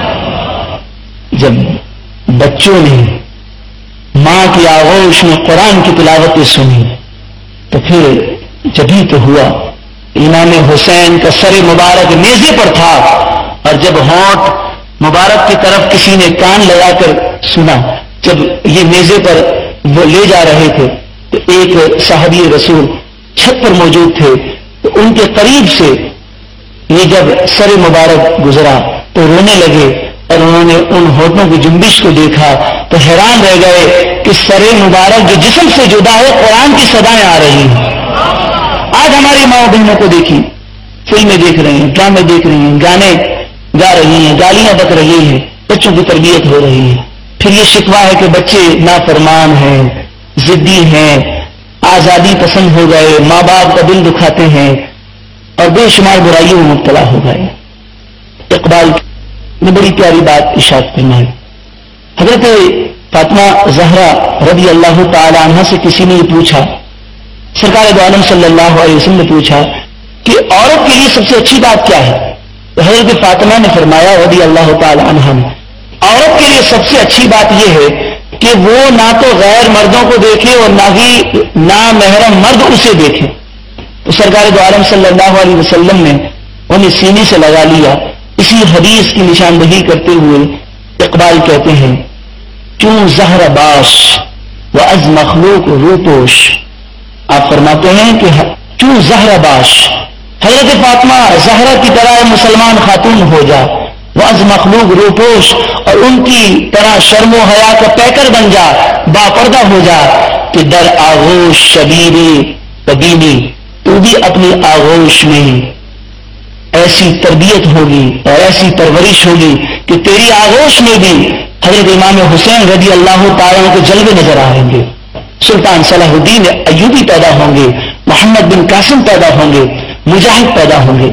[SPEAKER 1] جب بچوں نے ماں کی آغوش میں قرآن کی تلاوتیں سنی تو پھر جبھی تو ہوا. امام حسین کا سر مبارک نیزے پر تھا اور جب ہونٹ مبارک کی طرف کسی نے کان لگا کر سنا، جب یہ نیزے پر وہ لے جا رہے تھے تو ایک صحابی رسول چھت پر موجود تھے، تو ان کے قریب سے یہ جب سر مبارک گزرا تو رونے لگے اور انہوں نے ان ہونٹوں کی جنبش کو دیکھا تو حیران رہ گئے کہ سر مبارک جو جسم سے جدا ہے قرآن کی صدائیں آ رہی ہیں. آج ہماری ماں بہنوں کو دیکھی، فلمیں دیکھ رہی ہیں، ڈرامے دیکھ رہی ہیں، گانے گا رہی ہیں، گالیاں بک رہی ہیں، بچوں کی تربیت ہو رہی ہے. پھر یہ شکوہ ہے کہ بچے نافرمان ہیں، ضدی ہیں، آزادی پسند ہو گئے، ماں باپ کا دل دکھاتے ہیں اور بے شمار برائیوں میں مبتلا ہو گئے. اقبال نے بڑی پیاری بات ارشاد فرمائی. حضرت فاطمہ زہرا رضی اللہ تعالی عنہ سے کسی نے یہ پوچھا، سرکار دو عالم صلی اللہ علیہ وسلم نے پوچھا کہ عورت کے لیے سب سے اچھی بات کیا ہے؟ تو حضرت فاطمہ نے فرمایا رضی اللہ تعالی عنہ نے، عورت کے لیے سب سے اچھی بات یہ ہے کہ وہ نہ تو غیر مردوں کو دیکھے اور نہ ہی نامحرم مرد اسے دیکھے. تو سرکار دو عالم صلی اللہ علیہ وسلم نے انہیں سینے سے لگا لیا. اسی حدیث کی نشاندہی کرتے ہوئے اقبال کہتے ہیں، کیوں زہر باش و از مخلوق روپوش. آپ فرماتے ہیں کہ کیوں زہر باش، حضرت فاطمہ زہرا کی طرح مسلمان خاتون ہو جا، وہ از مخلوق روپوش، اور ان کی طرح شرم و حیا کا پیکر بن جا، با پردہ ہو جا، کہ در آغوش شبیر قدیمی، تو بھی اپنی آغوش میں ایسی تربیت ہوگی اور ایسی پرورش ہوگی کہ تیری آغوش میں بھی حضرت امام حسین رضی اللہ تعالیٰ کے جلوے نظر آئیں گے، سلطان صلاح الدین ایوبی پیدا ہوں گے، محمد بن قاسم پیدا ہوں گے، مجاہد پیدا ہوں گے.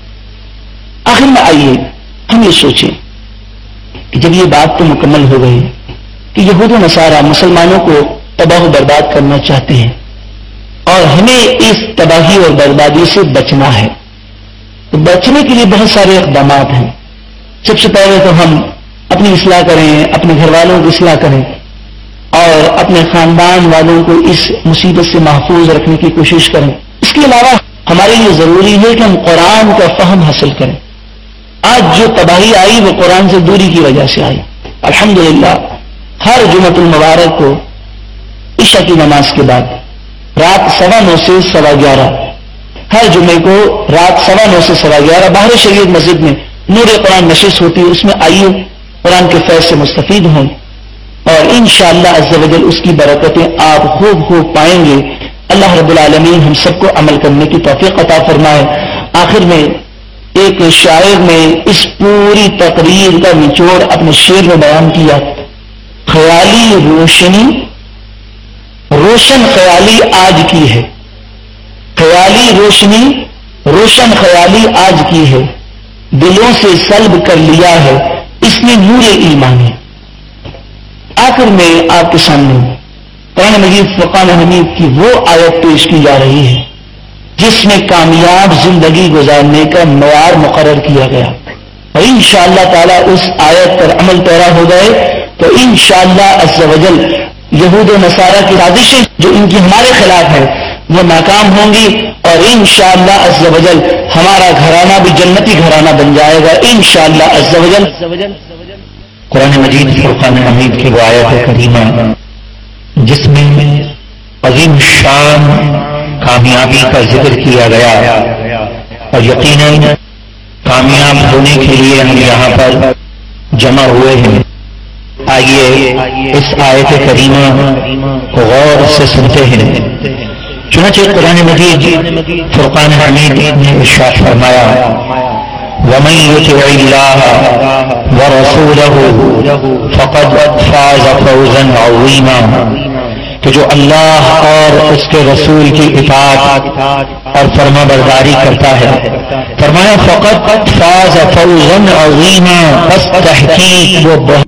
[SPEAKER 1] آخر میں آئیے ہم یہ سوچیں کہ جب یہ بات تو مکمل ہو گئی کہ یہود و نصارہ مسلمانوں کو تباہ و برباد کرنا چاہتے ہیں اور ہمیں اس تباہی اور بربادی سے بچنا ہے، تو بچنے کے لیے بہت سارے اقدامات ہیں. سب سے پہلے تو ہم اپنی اصلاح کریں، اپنے گھر والوں کی اصلاح کریں اور اپنے خاندان والوں کو اس مصیبت سے محفوظ رکھنے کی کوشش کریں. اس کے علاوہ ہمارے لیے ضروری ہے کہ ہم قرآن کا فہم حاصل کریں. آج جو تباہی آئی وہ قرآن سے دوری کی وجہ سے آئی. الحمدللہ ہر جمعۃ المبارک کو عشاء کی نماز کے بعد رات 9:15 سے 11:15، ہر جمعے کو رات 9:15 سے 11:15 باہر شریعت مسجد میں نور قرآن نشست ہوتی ہے. اس میں آئیے قرآن کے فیض سے مستفید ہوں اور انشاءاللہ عز و جل اس کی برکتیں آپ خوب خوب پائیں گے. اللہ رب العالمین ہم سب کو عمل کرنے کی توفیق عطا فرمائے. آخر میں ایک شاعر نے اس پوری تقریر کا نچوڑ اپنے شعر میں بیان کیا، خیالی روشنی روشن خیالی آج کی ہے، خیالی روشنی روشن خیالی آج کی ہے، دلوں سے سلب کر لیا ہے اس میں نور ایمان ہے. آخر میں آپ کے سامنے قرآن مجید فرقان حمید کی وہ آیت پیش کی جا رہی ہے جس میں کامیاب زندگی گزارنے کا معیار مقرر کیا گیا. اور انشاءاللہ تعالیٰ اس آیت پر عمل پیرا ہو گئے تو انشاءاللہ عز و جل یہود و نصارہ کی سازشیں جو ان کی ہمارے خلاف ہے وہ ناکام ہوں گی، اور انشاءاللہ عز و جل ہمارا گھرانہ بھی جنتی گھرانہ بن جائے گا انشاءاللہ عز و جل۔
[SPEAKER 2] قرآن مجید فرقان حمید کی وہ آیت کریمہ جس میں عظیم شان کامیابی کا ذکر کیا گیا، اور یقیناً کامیاب ہونے کے لیے ہم یہاں پر جمع ہوئے ہیں، آئیے اس آیت کریمہ کو غور سے سنتے ہیں۔ چنانچہ قرآن مجید فرقان حمید نے ارشاد فرمایا وَمَن يُطِعِ اللَّهَ وَرَسُولَهُ فَقَدْ فَازَ فَوْزًا عَظِيمًا، کہ جو اللہ اور اس کے رسول کی اطاعت اور فرما برداری کرتا ہے، فرمایا فَقَدْ فَازَ فَوْزًا عَظِيمًا، بس تحقیق وہ